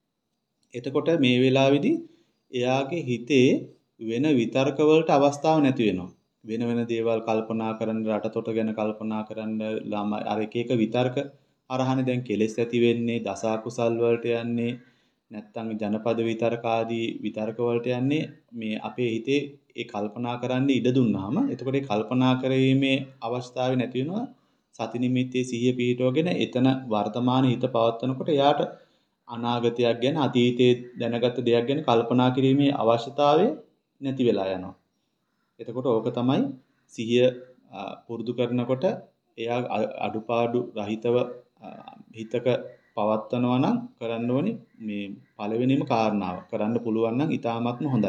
එතකොට මේ වෙලාවේදී එයාගේ හිතේ වෙන විතර්ක වලට අවස්ථාවක් නැති වෙනවා. වෙන වෙන දේවල් කල්පනා කරන්න රටතොට ගැන කල්පනා කරන්න ළම අර එක එක විතර්ක අරහනේ දැන් කෙලෙස් ඇති වෙන්නේ දස අකුසල් වලට යන්නේ නැත්තම් ජනපද විතර්ක ආදී විතර්ක වලට යන්නේ මේ අපේ හිතේ ඒ කල්පනා කරන්න ඉඩ දුන්නාම එතකොට ඒ කල්පනා කිරීමේ අවස්ථාවේ නැති වෙනවා සති නිමිත්තේ සිහිය පිහිටවගෙන එතන වර්තමාන හිත පවත්වනකොට එයාට අනාගතයක් ගැන අතීතයේ දැනගත්ත දෙයක් ගැන කල්පනා කිරීමේ අවශ්‍යතාවය නැති වෙලා යනවා. එතකොට ඕක තමයි සිහිය පුරුදු කරනකොට එයා අඩුපාඩු රහිතව හිතක පවත්වනවා නම් කරන්න ඕනේ මේ පළවෙනිම කාරණාව. කරන්න පුළුවන් නම් ඊටාත්ම හොඳයි.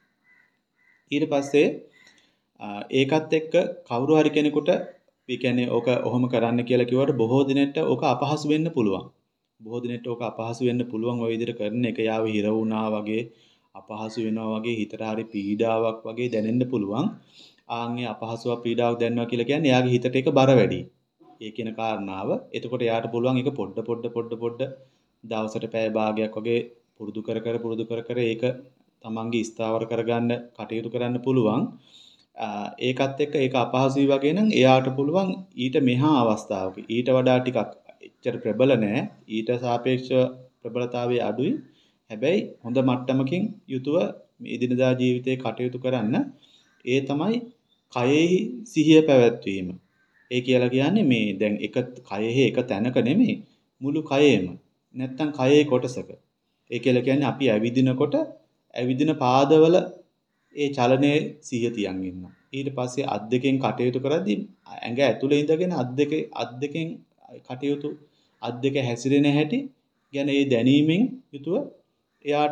ඊට පස්සේ ඒකත් එක්ක කවුරු හරි කෙනෙකුට ඒ කියන්නේ ඕක ඔහොම කරන්න කියලා කිව්වට බොහෝ දිනෙට ඕක අපහසු වෙන්න පුළුවන්. බොහෝ දිනෙට ඕක අපහසු වෙන්න පුළුවන් ওই විදිහට කරන එක යාව හිර වුණා වගේ අපහසු වෙනවා වගේ හිතට හරි පීඩාවක් වගේ දැනෙන්න පුළුවන්. ආන්ගේ අපහසුව පීඩාවක් දැනෙනවා කියලා කියන්නේ එයාගේ හිතට ඒක බර වැඩි. ඒ කියන කාරණාව. එතකොට එයාට පුළුවන් ඒක පොඩ පොඩ පොඩ පොඩ දවසට පැය භාගයක් වගේ පුරුදු කර කර පුරුදු කර කර ඒක තමන්ගේ ස්ථාවර කරගන්න කටයුතු කරන්න පුළුවන්. ඒකත් එක්ක ඒක අපහසුයි වගේ නම් එයාට පුළුවන් ඊට මෙහා අවස්ථාවක ඊට වඩා ටිකක් එච්චර ප්‍රබල නැහැ. ඊට සාපේක්ෂව ප්‍රබලතාවය අඩුයි. හැබැයි හොඳ මට්ටමකින් යුතුව මේ දිනදා ජීවිතේ කටයුතු කරන්න ඒ තමයි කයෙහි සිහිය පැවැත්වීම. ඒ කියලා කියන්නේ මේ දැන් එක කයෙහි එක තැනක නෙමෙයි මුළු කයෙම. නැත්තම් කයේ කොටසක. ඒ කියලා කියන්නේ අපි ඇවිදිනකොට ඇවිදින පාදවල ඒ චලනයේ සිහිය තියන් ඉන්නවා. ඊට පස්සේ අත් දෙකෙන් කටයුතු කරද්දී ඇඟ ඇතුලේ ඉඳගෙන අත් දෙකේ අත් දෙකෙන් කටයුතු අත් දෙක හැසිරෙන හැටි ගැන ඒ දැනීමෙන් යුතුව එයාට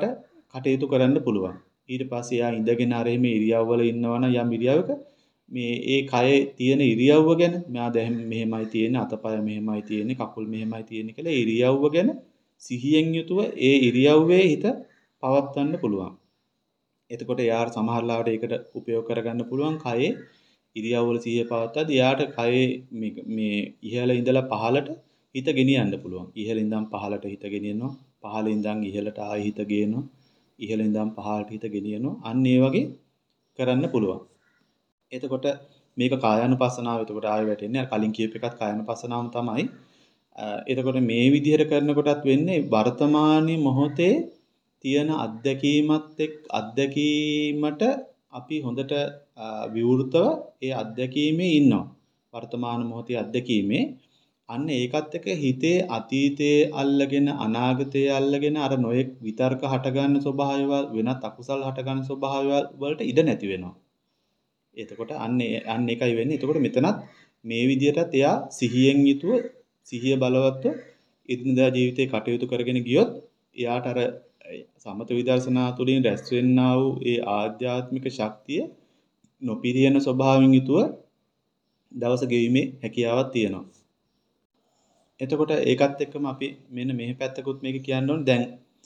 කටයුතු කරන්න පුළුවන්. ඊට පස්සේ යා ඉඳගෙන අර මේ ඉරියව්වල ඉන්නවනම් යම් ඉරියව්වක මේ ඒ කයේ තියෙන ඉරියව්ව ගැන මෙයා දැන් මෙහෙමයි තියෙන්නේ අතපය මෙහෙමයි තියෙන්නේ කකුල් මෙහෙමයි තියෙන්නේ කියලා ඉරියව්ව ගැන සිහියෙන් යුතුව ඒ ඉරියව්වේ හිත පවත්වන්න පුළුවන්. එතකොට යාට සමහර ලාවට ඒකට උපයෝග කරගන්න පුළුවන් කයේ ඉරියව්වල සිහිය පවත්වාදී යාට කයේ මේ මේ ඉහළ ඉඳලා පහළට හිත ගෙනියන්න පුළුවන්. ඉහළ ඉඳන් පහළට හිත ගෙනියනවා. පහළ ඉඳන් ඉහළට ආයෙ හිත ගේනවා. ඉහළ ඉඳන් පහළට හිත ගෙනියනවා. අන්න ඒ වගේ කරන්න පුළුවන්. එතකොට මේක කායානුපස්සනාව එතකොට ආයෙ වැටෙන්නේ අර කලින් කියප එකත් කායානුපස්සනාවම තමයි. එතකොට මේ විදිහට කරනකොටත් වෙන්නේ වර්තමානයේ මොහොතේ තියෙන අත්දැකීමත් එක් අත්දැකීමට අපි හොඳට විවෘතව ඒ අත්දැකීමේ ඉන්නවා. වර්තමාන මොහොතේ අත්දැකීමේ අන්න ඒකත් එක්ක හිතේ අතීතයේ අල්ලගෙන අනාගතයේ අල්ලගෙන අර නොයෙක් විතර්ක හටගන්න ස්වභාවයවල් වෙනත් අකුසල් හටගන්න ස්වභාවයවල් වලට ඉඩ නැති වෙනවා. එතකොට අන්න අන්න එකයි වෙන්නේ. එතකොට මෙතනත් මේ විදිහටත් එයා සිහියෙන් යුතුව සිහිය බලවත්ව ඉදිනදා ජීවිතේ කටයුතු කරගෙන ගියොත් එයාට අර සමත විදර්ශනා තුළින් රැස් වෙන්නා වූ ඒ ආධ්‍යාත්මික ශක්තිය නොපිරියන ස්වභාවයෙන් යුතුව දවස ගෙවීමේ හැකියාවක් තියෙනවා. එතකොට ඒකත් එක්කම අපි මෙන්න මේ පැත්තකුත් මේක කියන්න ඕනේ. දැන්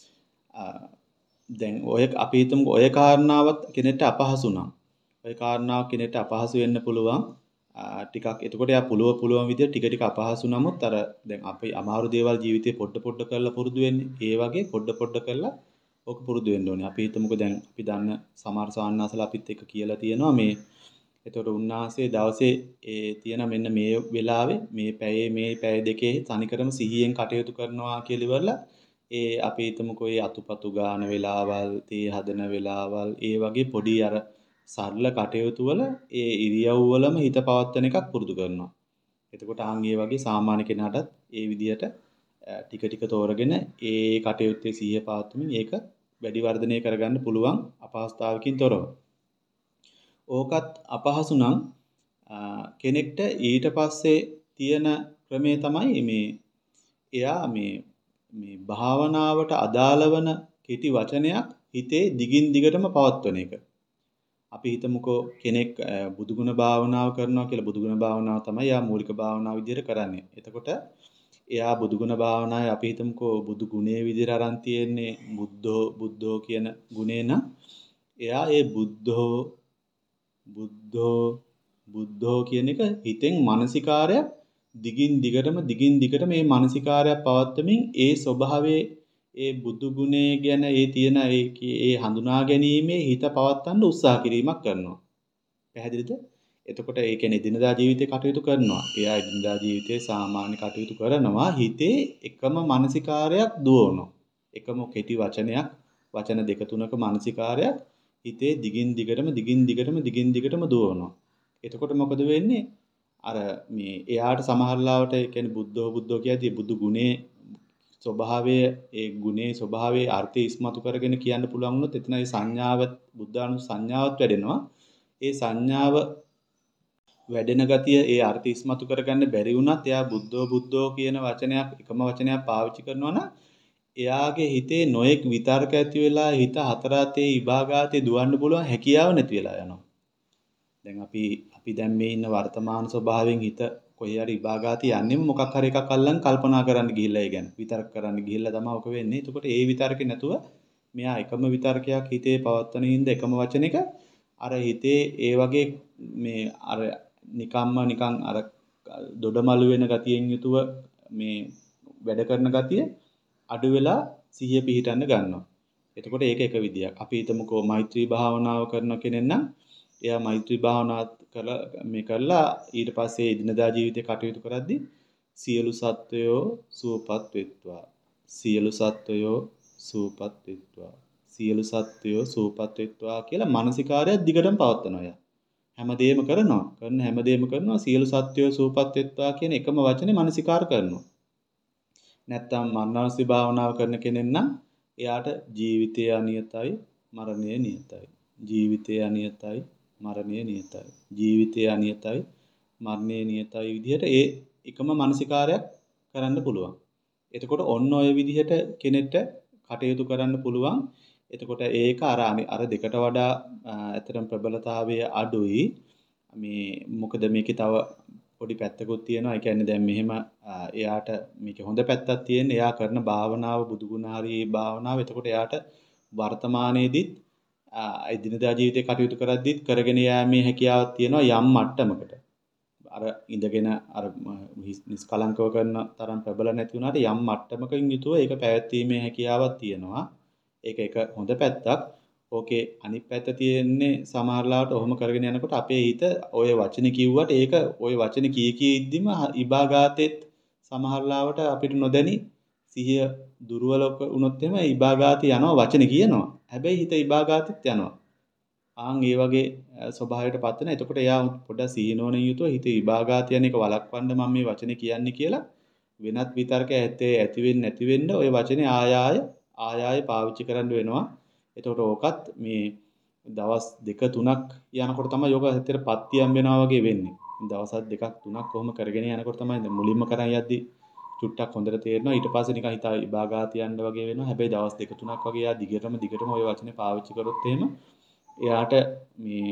දැන් ඔය අපි හිතමු ඔය කාරණාවත් කෙනෙක්ට අපහසු නම් ඔය කාරණාව කෙනෙක්ට අපහසු වෙන්න පුළුවන්. ටිකක් එතකොට යා පුළුව පුළුවන් විදිහට ටික ටික අපහසු නමුත් අර දැන් අපි අමාරු දේවල් ජීවිතේ පොඩ පොඩ කරලා පුරුදු වෙන්නේ. ඒ වගේ පොඩ පොඩ කරලා ඔක පුරුදු වෙන්න ඕනේ. අපි හිතමුකෝ දැන් අපි දන්න සමහර සාන්නාසලා අපිත් එක්ක කියලා තියෙනවා මේ එතකොට උන්වහන්සේ දවසේ ඒ තියෙන මෙන්න මේ වෙලාවේ මේ පැයේ මේ පැය දෙකේ තනිකරම සිහියෙන් කටයුතු කරනවා කියලා ඉවරලා ඒ අපි හිතමුකෝ ඒ අතුපතු ගාන වෙලාවල්, තේ හදන වෙලාවල්, ඒ වගේ පොඩි අර සරල කටයුතු වල ඒ ඉරියව් වලම හිත පවත්වන එකක් පුරුදු කරනවා. එතකොට ආන් ඒ වගේ සාමාන්‍ය කෙනාටත් ඒ විදිහට ටික ටික තෝරගෙන ඒ කටයුත්තේ සිහිය පවත්වමින් ඒක වැඩි වර්ධනය කරගන්න පුළුවන් අපහසුතාවකින් තොරව. ඕකත් අපහසු නම් කෙනෙක්ට ඊට පස්සේ තියෙන ක්‍රමය තමයි මේ එයා මේ මේ භාවනාවට අදාළ වන කෙටි වචනයක් හිතේ දිගින් දිගටම පවත්වන එක. අපි හිතමුකෝ කෙනෙක් බුදුගුණ භාවනාව කරනවා කියලා බුදුගුණ භාවනාව තමයි යා මූලික භාවනාව විදිහට කරන්නේ. එතකොට එයා බුදුගුණ භාවනාවේ අපි හිතමුකෝ බුදු ගුණයේ විදිහට අරන් තියෙන්නේ බුද්ධෝ බුද්ධෝ කියන ගුණේ නම් එයා ඒ බුද්ධෝ බුද්ධෝ බුද්ධෝ කියන එක හිතෙන් මානසිකාරයක් දිගින් දිගටම දිගින් දිගටම මේ මානසිකාරයක් පවත්වමින් ඒ ස්වභාවයේ ඒ බුදු ගුණේ ගැන ඒ තියෙන ඒ ඒ හඳුනා ගැනීමේ හිත පවත්වන්න උත්සාහ කිරීමක් කරනවා. පැහැදිලිද? එතකොට ඒ කියන්නේ දිනදා ජීවිතේ කටයුතු කරනවා. එයා දිනදා ජීවිතේ සාමාන්‍ය කටයුතු කරනවා හිතේ එකම මානසිකාරයක් දුවනවා. එකම කෙටි වචනයක් වචන දෙක තුනක මානසිකාරයක් හිතේ දිගින් දිගටම දිගින් දිගටම දිගින් දිගටම දුවනවා. එතකොට මොකද වෙන්නේ? අර මේ එයාට සමහර ලාවට ඒ කියන්නේ බුද්ධෝ බුද්ධෝ කියදී බුදු ගුණේ ස්වභාවයේ ඒ ගුණේ ස්වභාවයේ අර්ථය ඉස්මතු කරගෙන කියන්න පුළුවන් වුණොත් එතන ඒ සංඥාව බුද්ධානු සංඥාවත් වැඩෙනවා. ඒ සංඥාව වැඩෙන ගතිය ඒ අර්ථය ඉස්මතු කරගන්න බැරි වුණත් එයා බුද්ධෝ බුද්ධෝ කියන වචනයක් එකම වචනයක් පාවිච්චි කරනවා නම් එයාගේ හිතේ නොඑක් විතර්ක ඇති වෙලා හිත හතරාතේ විභාගාතේ දුවන්න පුළුවන් හැකියාව නැති වෙලා යනවා. දැන් අපි අපි දැන් මේ ඉන්න වර්තමාන ස්වභාවයෙන් හිත කොහේ හරි විභාගාතේ යන්නේම මොකක් හරි එකක් අල්ලන් කල්පනා කරන්න ගිහිල්ලා ඒ ගැන විතර්ක කරන්න ගිහිල්ලා තමයි ඔක වෙන්නේ. එතකොට ඒ විතර්කේ නැතුව මෙයා එකම විතර්කයක් හිතේ පවත්වන හින්දා එකම වචනයක අර හිතේ ඒ වගේ මේ අර නිකම්ම නිකන් අර දොඩමළු වෙන ගතියෙන් යුතුව මේ වැඩ කරන ගතිය අඩු වෙලා සිහිය පිහිටන්න ගන්නවා. එතකොට ඒක එක විදියක්. අපි හිතමුකෝ මෛත්‍රී භාවනාව කරන කෙනෙක් නම් එයා මෛත්‍රී භාවනාව කරලා මේ කරලා ඊට පස්සේ දිනදා ජීවිතේ කටයුතු කරද්දී සියලු සත්වයෝ සුවපත් වෙත්වා. සියලු සත්වයෝ සුවපත් වෙත්වා. සියලු සත්වයෝ සුවපත් වෙත්වා කියලා මානසිකාරයක් දිගටම පවත්වනවා එයා. හැමදේම කරනවා. කරන හැමදේම කරනවා සියලු සත්වයෝ සුවපත් වෙත්වා කියන එකම වචනේ මානසිකාර කරනවා. නැත්තම් මරණාසී භාවනාව කරන කෙනෙක් නම් එයාට ජීවිතය අනියතයි මරණය නියතයි. ජීවිතය අනියතයි මරණය නියතයි. ජීවිතය අනියතයි මරණය නියතයි විදිහට ඒ එකම මානසිකාරයක් කරන්න පුළුවන්. එතකොට ඔන්න ඔය විදිහට කෙනෙක්ට කටයුතු කරන්න පුළුවන්. එතකොට ඒක අර අර දෙකට වඩා ඇත්තටම ප්‍රබලතාවය අඩුයි. මේ මොකද මේකේ තව පොඩි පැත්තකුත් තියෙනවා. ඒ කියන්නේ දැන් මෙහෙම එයාට මේකේ හොඳ පැත්තක් තියෙන. එයා කරන භාවනාව බුදුගුණාරී භාවනාව. එතකොට එයාට වර්තමානයේදීත් එදිනදා ජීවිතේ කටයුතු කරද්දිත් කරගෙන යෑමේ හැකියාවක් තියෙනවා යම් මට්ටමකට. අර ඉඳගෙන අර නිස්කලංකව කරන තරම් ප්‍රබල නැති වුණාට යම් මට්ටමකින් යුතුව ඒක පැවැත්වීමේ හැකියාවක් තියෙනවා. ඒක එක හොඳ පැත්තක්. ඕකේ අනිත් පැත්ත තියෙන්නේ සමහරලාවට ඔහොම කරගෙන යනකොට අපේ හිත ඔය වචනේ කිව්වට ඒක ඔය වචනේ කී කී ඉද්දිම ඉබාගාතෙත් සමහරලාවට අපිට නොදැනි සිහිය දුර්වල වුණොත් එimhe ඉබාගාතේ යනවා වචනේ කියනවා. හැබැයි හිත ඉබාගාතෙත් යනවා. ආන් ඒ වගේ ස්වභාවයකට පත් වෙන. එතකොට එයා පොඩ්ඩක් සීනෝනෙන් යුතුව හිත විභාගාත යන එක වළක්වන්න මම මේ වචනේ කියන්නේ කියලා වෙනත් විතර්ක ඇත්තේ ඇති වෙන්නේ නැති වෙන්න ওই වචනේ ආය ආය ආය ආය පාවිච්චි කරන්න වෙනවා. එතකොට ඕකත් මේ දවස් දෙක තුනක් යනකොට තමයි යෝග හිතේට පත්තියම් වෙනවා වගේ වෙන්නේ. දවස් දෙකක් තුනක් කොහොම කරගෙන යනකොට තමයි මුලින්ම කරන් යද්දි චුට්ටක් හොඳට තේරෙනවා. ඊට පස්සේ නිකන් හිත විභාගාත යන්න වගේ වෙනවා. හැබැයි දවස් දෙක තුනක් වගේ යා දිගටම දිගටම ওই වචනේ පාවිච්චි කරොත් එහෙම එයාට මේ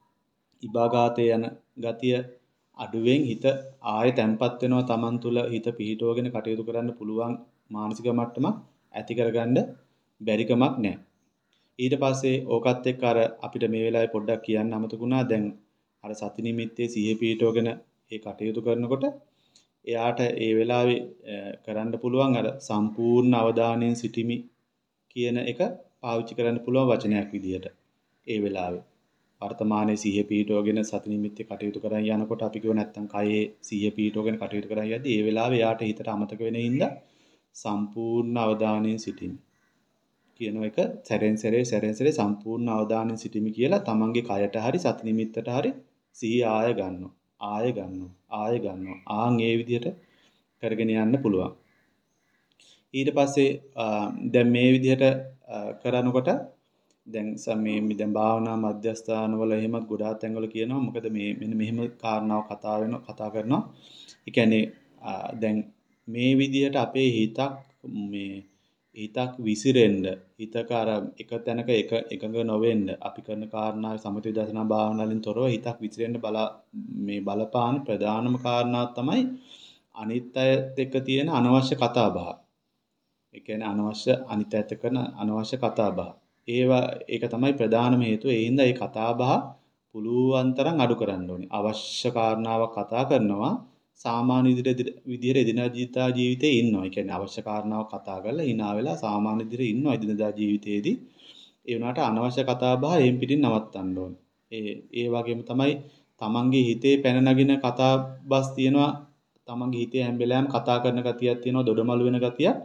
ඉබාගාතේ යන ගතිය අඩුවෙන් හිත ආයෙ තැම්පත් වෙනවා. Taman තුල හිත පිහිටවගෙන කටයුතු කරන්න පුළුවන් මානසික මට්ටමක් ඇති කරගන්න බැරිකමක් නැහැ. ඊට පස්සේ ඕකත් එක්ක අර අපිට මේ වෙලාවේ පොඩ්ඩක් කියන්න අමතකුණා. දැන් අර සති නිමිත්තේ සිහිය පිහිටවගෙන ඒ කටයුතු කරනකොට එයාට ඒ වෙලාවේ කරන්න පුළුවන් අර සම්පූර්ණ අවධානයෙන් සිටිමි කියන එක පාවිච්චි කරන්න පුළුවන් වචනයක් විදියට. ඒ වෙලාවේ වර්තමානයේ සිහිය පිහිටවගෙන සති නිමිත්තේ කටයුතු කරන් යනකොට අපි කිව්ව නැත්තම් කයේ සිහිය පිහිටවගෙන කටයුතු කරන් යද්දී ඒ වෙලාවේ යාට හිතට අමතක වෙන හින්දා සම්පූර්ණ අවධානයෙන් සිටින්න කියන එක සැරෙන් සැරේ සැරෙන් සැරේ සම්පූර්ණ අවධානයෙන් සිටිමි කියලා තමන්ගේ කයට හරි සති නිමිත්තට හරි සිහිය ආය ගන්නවා ආය ගන්නවා ආය ගන්නවා ආන් ඒ විදිහට කරගෙන යන්න පුළුවන්. ඊට පස්සේ දැන් මේ විදිහට කරනකොට දැන් සමේ මේ දැන් භාවනා මධ්‍යස්ථානවල එහෙමත් ගොඩාක් තැන්වල කියනවා මොකද මේ මෙන්න මෙහෙම කාරණාව කතා වෙනවා කතා කරනවා. ඒ කියන්නේ දැන් මේ විදිහට අපේ හිතක් මේ හිතක් විසිරෙන්න හිතක අර එක තැනක එක එකඟ නොවෙන්න අපි කරන කාරණාවේ සමථ විදර්ශනා භාවනාවලින් තොරව හිතක් විසිරෙන්න බල මේ බලපාන ප්‍රධානම කාරණාව තමයි අනිත් අයත් එක්ක තියෙන අනවශ්‍ය කතා බහ. ඒ කියන්නේ අනවශ්‍ය අනිත් අයත් එක්ක කරන අනවශ්‍ය කතා බහ. ඒවා ඒක තමයි ප්‍රධානම හේතුව. ඒ හින්දා මේ කතා බහ පුළුවන් තරම් අඩු කරන්න ඕනේ. අවශ්‍ය කාරණාවක් කතා කරනවා සාමාන්‍ය විදිහට එදිනදා ජීවිතේ ඉන්නවා. ඒ කියන්නේ අවශ්‍ය කාරණාවක් කතා කරලා hina වෙලා සාමාන්‍ය විදිහට ඉන්නවා එදිනදා ජීවිතේදී. ඒ වුණාට අනවශ්‍ය කතා බහ එම් පිටින් නවත්තන්න ඕනේ. ඒ ඒ වගේම තමයි තමන්ගේ හිතේ පැන නගින කතා බස් තියෙනවා. තමන්ගේ හිතේ හැම වෙලාවෙම කතා කරන ගතියක් තියෙනවා. දොඩමළු වෙන ගතියක්.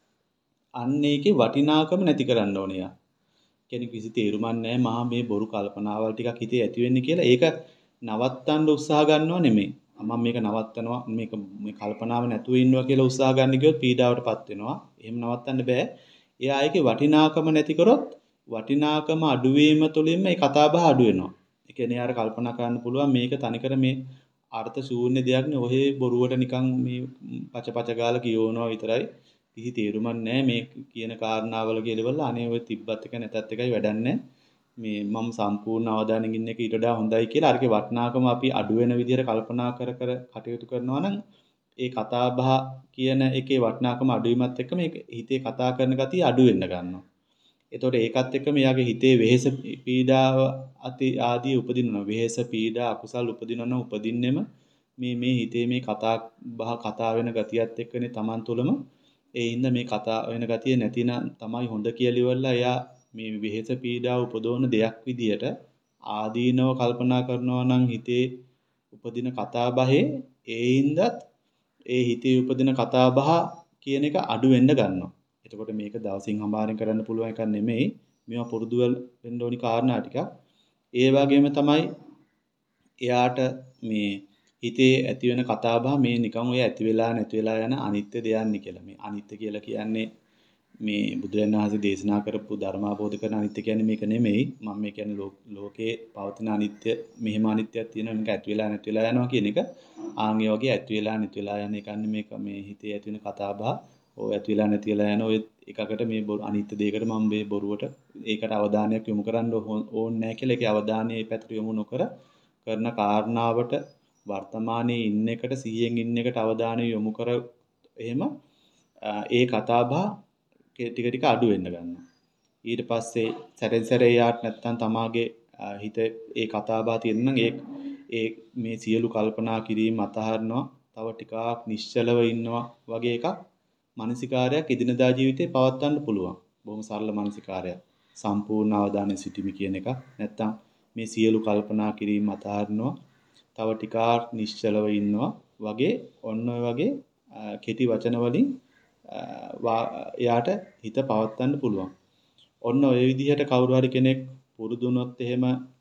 අන්න ඒකේ වටිනාකම නැති කරන්න ඕනේ යා. කෙනෙක් කිසි තේරුමක් නැහැ මහා මේ බොරු කල්පනාවල් ටිකක් හිතේ ඇති වෙන්නේ කියලා ඒක නවත්තන්න උත්සාහ ගන්නව නෙමෙයි. මම මේක නවත්තනවා මේක මේ කල්පනාව නැතුව ඉන්නවා කියලා උත්සාහ ගන්න ගියොත් පීඩාවටපත් වෙනවා. එහෙම නවත්තන්න බෑ. එයා ඒකේ වටිනාකම නැති කරොත් වටිනාකම අඩු වීම තුළින්ම මේ කතා බහ අඩු වෙනවා. ඒ කියන්නේ යාර කල්පනා කරන්න පුළුවන් මේක තනිකර මේ අර්ථ ශූන්‍ය දෙයක් නේ. ඔහේ බොරුවට නිකන් මේ පච පච ගාලා කියවනවා විතරයි. කිසි තේරුමක් නැහැ මේ කියන කාරණාවල කියලවල අනේ ඔය තිබ්බත් එක නැතත් එකයි වැඩක් නැහැ. මේ මම සම්පූර්ණ අවධානයෙන් ඉන්න එක ඊට වඩා හොඳයි කියලා අරගේ වටිනාකම අපි අඩු වෙන විදිහට කල්පනා කර කර කටයුතු කරනවා නම් ඒ කතා බහ කියන එකේ වටිනාකම අඩු වීමත් එක්ක මේ හිතේ කතා කරන ගතිය අඩු වෙන්න ගන්නවා. එතකොට ඒකත් එක්ක මෙයාගේ හිතේ වෙහෙස පීඩාව අති ආදී උපදිනවා. වෙහෙස පීඩා අකුසල් උපදිනවා උපදින්නෙම මේ මේ හිතේ මේ කතා බහ කතා වෙන ගතියත් එක්කනේ Taman තුලම ඒ හින්දා මේ කතා වෙන ගතිය නැතිනම් තමයි හොඳ කියලා ඉවරලා එයා මේ වෙහෙස පීඩාව උපදවන දෙයක් විදියට ආදීනව කල්පනා කරනවා නම් හිතේ උපදින කතා බහේ ඒ හින්දාත් ඒ හිතේ උපදින කතා බහ කියන එක අඩු වෙන්න ගන්නවා. එතකොට මේක දවසින් හමාරෙන් කරන්න පුළුවන් එකක් නෙමෙයි. මේවා පුරුදු වෙන්න ඕනි කාරණා ටිකක්. ඒ වගේම තමයි එයාට මේ හිතේ ඇති වෙන කතා බහ මේ නිකන් ඔය ඇති වෙලා නැති වෙලා යන අනිත්‍ය දෙයන්නේ කියලා. මේ අනිත්‍ය කියලා කියන්නේ මේ බුදුරජාණන් වහන්සේ දේශනා කරපු ධර්ම අවබෝධ කරන අනිත්‍ය කියන්නේ මේක නෙමෙයි. මම මේ කියන්නේ ලෝකේ පවතින අනිත්‍ය මෙහෙම අනිත්‍යයක් තියෙනවා මේක ඇති වෙලා නැති වෙලා යනවා කියන එක. ආන් ඒ වගේ ඇති වෙලා නැති වෙලා යන එකන්නේ මේක මේ හිතේ ඇති වෙන කතා බහ ඔය ඇති වෙලා නැති වෙලා යන ඔය එකකට මේ අනිත්‍ය දෙයකට මම මේ බොරුවට ඒකට අවධානයක් යොමු කරන්න ඕනේ නැහැ කියලා ඒකේ අවධානය ඒ පැත්තට යොමු නොකර කරන කාරණාවට වර්තමානයේ ඉන්න එකට සිහියෙන් ඉන්න එකට අවධානය යොමු කර එහෙම ඒ කතාබහ ටික ටික අඩු වෙන්න ගන්නවා. ඊට පස්සේ සැරෙන් සැරේ යාට නැත්තම් තමාගේ හිත ඒ කතාබහ තියෙන නම් ඒ ඒ මේ සියලු කල්පනා කිරීම අතහරිනවා. තව ටිකක් නිශ්චලව ඉන්නවා වගේ එකක් මානසිකාරයක් එදිනදා ජීවිතේ පවත්වන්න පුළුවන්. බොහොම සරල මානසිකාරයක්. සම්පූර්ණ අවධානය සිටීම කියන එක. නැත්තම් මේ සියලු කල්පනා කිරීම අතහරිනවා. තව ටිකක් නිශ්චලව ඉන්නවා වගේ ඔන්න ඔය වගේ කෙටි වචන වලින් එයාට හිත පවත්වන්න පුළුවන්. ඔන්න ඔය විදිහට කවුරු හරි කෙනෙක් පුරුදු වුණොත් එහෙම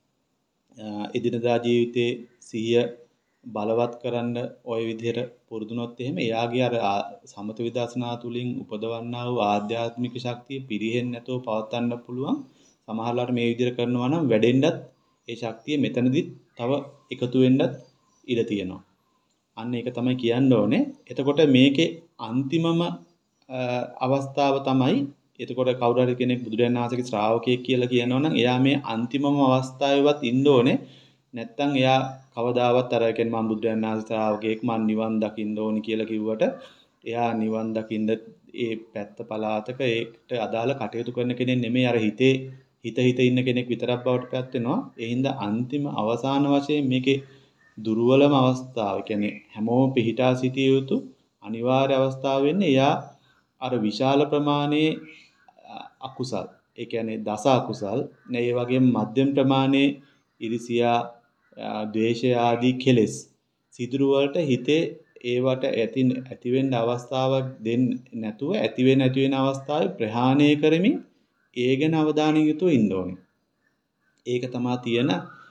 එදිනදා ජීවිතේ සිහිය බලවත් කරන්න ඔය විදිහට පුරුදු වුණොත් එහෙම එයාගේ අර සමත විදර්ශනා තුලින් උපදවන්නා වූ ආධ්‍යාත්මික ශක්තිය පිරෙහෙන්නේ නැතුව පවත්වන්න පුළුවන්. සමහරවිට මේ විදිහට කරනවා නම් වැඩෙන්නත් ඒ ශක්තිය මෙතනදිත් තව එකතු වෙන්නත් ඉඩ තියෙනවා. අන්න ඒක තමයි කියන්න ඕනේ. එතකොට මේකේ අන්තිමම අවස්ථාව තමයි එතකොට කවුරු හරි කෙනෙක් බුදුරජාණන් වහන්සේගේ ශ්‍රාවකයෙක් කියලා කියනවා නම් එයා මේ අන්තිමම අවස්ථාවේවත් ඉන්න ඕනේ. නැත්තම් එයා කවදාවත් අර කියන්නේ මම බුදුරජාණන් වහන්සේ ශ්‍රාවකයෙක් මම නිවන් දකින්න ඕනි කියලා කිව්වට එයා නිවන් දකින්න ඒ පැත්ත පලාතක ඒකට අදාළ කටයුතු කරන කෙනෙක් නෙමෙයි අර හිතේ හිත හිත ඉන්න කෙනෙක් විතරක් බවට පත් වෙනවා. ඒ හින්දා අන්තිම අවසාන වශයෙන් මේකේ දුර්වලම අවස්ථාව කියන්නේ හැමෝම පිහිටා සිටිය යුතු අනිවාර්ය අවස්ථාව වෙන්නේ එයා අර විශාල ප්‍රමාණයේ අකුසල් ඒ කියන්නේ දස අකුසල් නේ ඒ වගේම මධ්‍යම ප්‍රමාණයේ ඉරිසියා ද්වේෂය ආදී කෙලෙස් සිදුරු වලට හිතේ ඒවට ඇති ඇති වෙන්න අවස්ථාවක් දෙන්න නැතුව ඇති වෙන නැති වෙන අවස්ථාවේ ප්‍රහාණය කරමින් ඒ ගැන අවධානය යොමු ඉන්න ඕනේ. ඒක තමයි තියෙන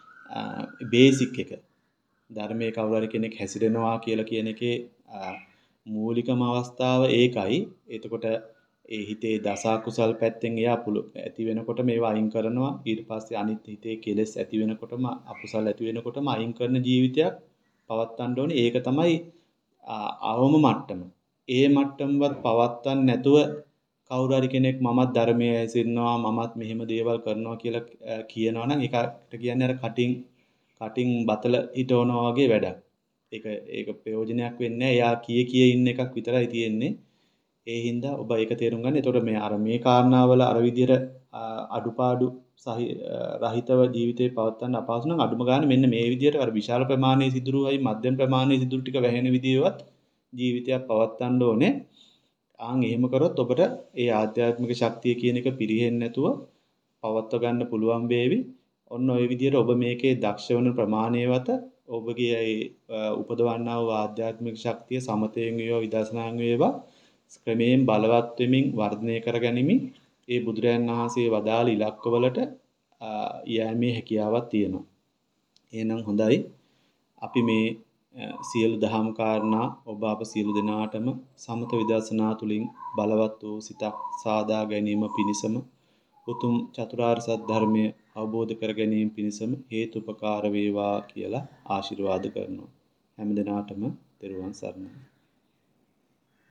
බේසික් එක. ධර්මයේ කවුරු හරි කෙනෙක් හැසිරෙනවා කියලා කියන එකේ මූලිකම අවස්ථාව ඒකයි. එතකොට ඒ හිතේ දස කුසල් පැත්තෙන් එයා පුළු ඇති වෙනකොට මේවා අයින් කරනවා. ඊට පස්සේ අනිත් හිතේ කෙලෙස් ඇති වෙනකොටම අකුසල් ඇති වෙනකොටම අයින් කරන ජීවිතයක් පවත්වන්න ඕනේ. ඒක තමයි අවම මට්ටම. ඒ මට්ටමවත් පවත්වන්න නැතුව කවුරු හරි කෙනෙක් මමත් ධර්මයේ හැසිරෙනවා මමත් මෙහෙම දේවල් කරනවා කියලා කියනවා නම් ඒකට කියන්නේ අර කටින් කටින් බතල හිටවනවා වගේ වැඩක්. ඒක ඒක ප්‍රයෝජනයක් වෙන්නේ නැහැ. එයා කී කී ඉන්න එකක් විතරයි තියෙන්නේ. ඒ හින්දා ඔබ ඒක තේරුම් ගන්න. එතකොට මේ අර මේ කාරණාවල අර විදිහට අඩුපාඩු සහි රහිතව ජීවිතේ පවත්වන්න අපහසු නම් අඩුම ගන්න මෙන්න මේ විදිහට අර විශාල ප්‍රමාණයේ සිදුරුවයි මධ්‍යම ප්‍රමාණයේ සිදුරු ටික වැහෙන විදිහවත් ජීවිතයක් පවත්වන්න ඕනේ. ආන් එහෙම කරොත් ඔබට ඒ ආධ්‍යාත්මික ශක්තිය කියන එක පිරෙහෙන්නේ නැතුව පවත්ව ගන්න පුළුවන් වේවි. ඔන්න ඔය විදිහට ඔබ මේකේ දක්ෂ වෙන ප්‍රමාණයවත ඔබගේ ඒ උපදවන්නා වූ ආධ්‍යාත්මික ශක්තිය සමතයෙන් වේවා විදර්ශනාන් වේවා ක්‍රමයෙන් බලවත් වෙමින් වර්ධනය කර ගැනීමෙන් ඒ බුදුරයන් වහන්සේ වදාළ ඉලක්කවලට යෑමේ හැකියාවක් තියෙනවා. එහෙනම් හොඳයි. අපි මේ සියලු දහම් කාරණා ඔබ අප සියලු දෙනාටම සමත විදර්ශනා තුලින් බලවත් වූ සිතක් සාදා ගැනීම පිණිසම උතුම් චතුරාර්ය සත්‍ය ධර්මය අවබෝධ කර ගැනීම පිණිසම හේතුපකාර වේවා කියලා ආශිර්වාද කරනවා. හැම දිනාටම තෙරුවන් සරණයි.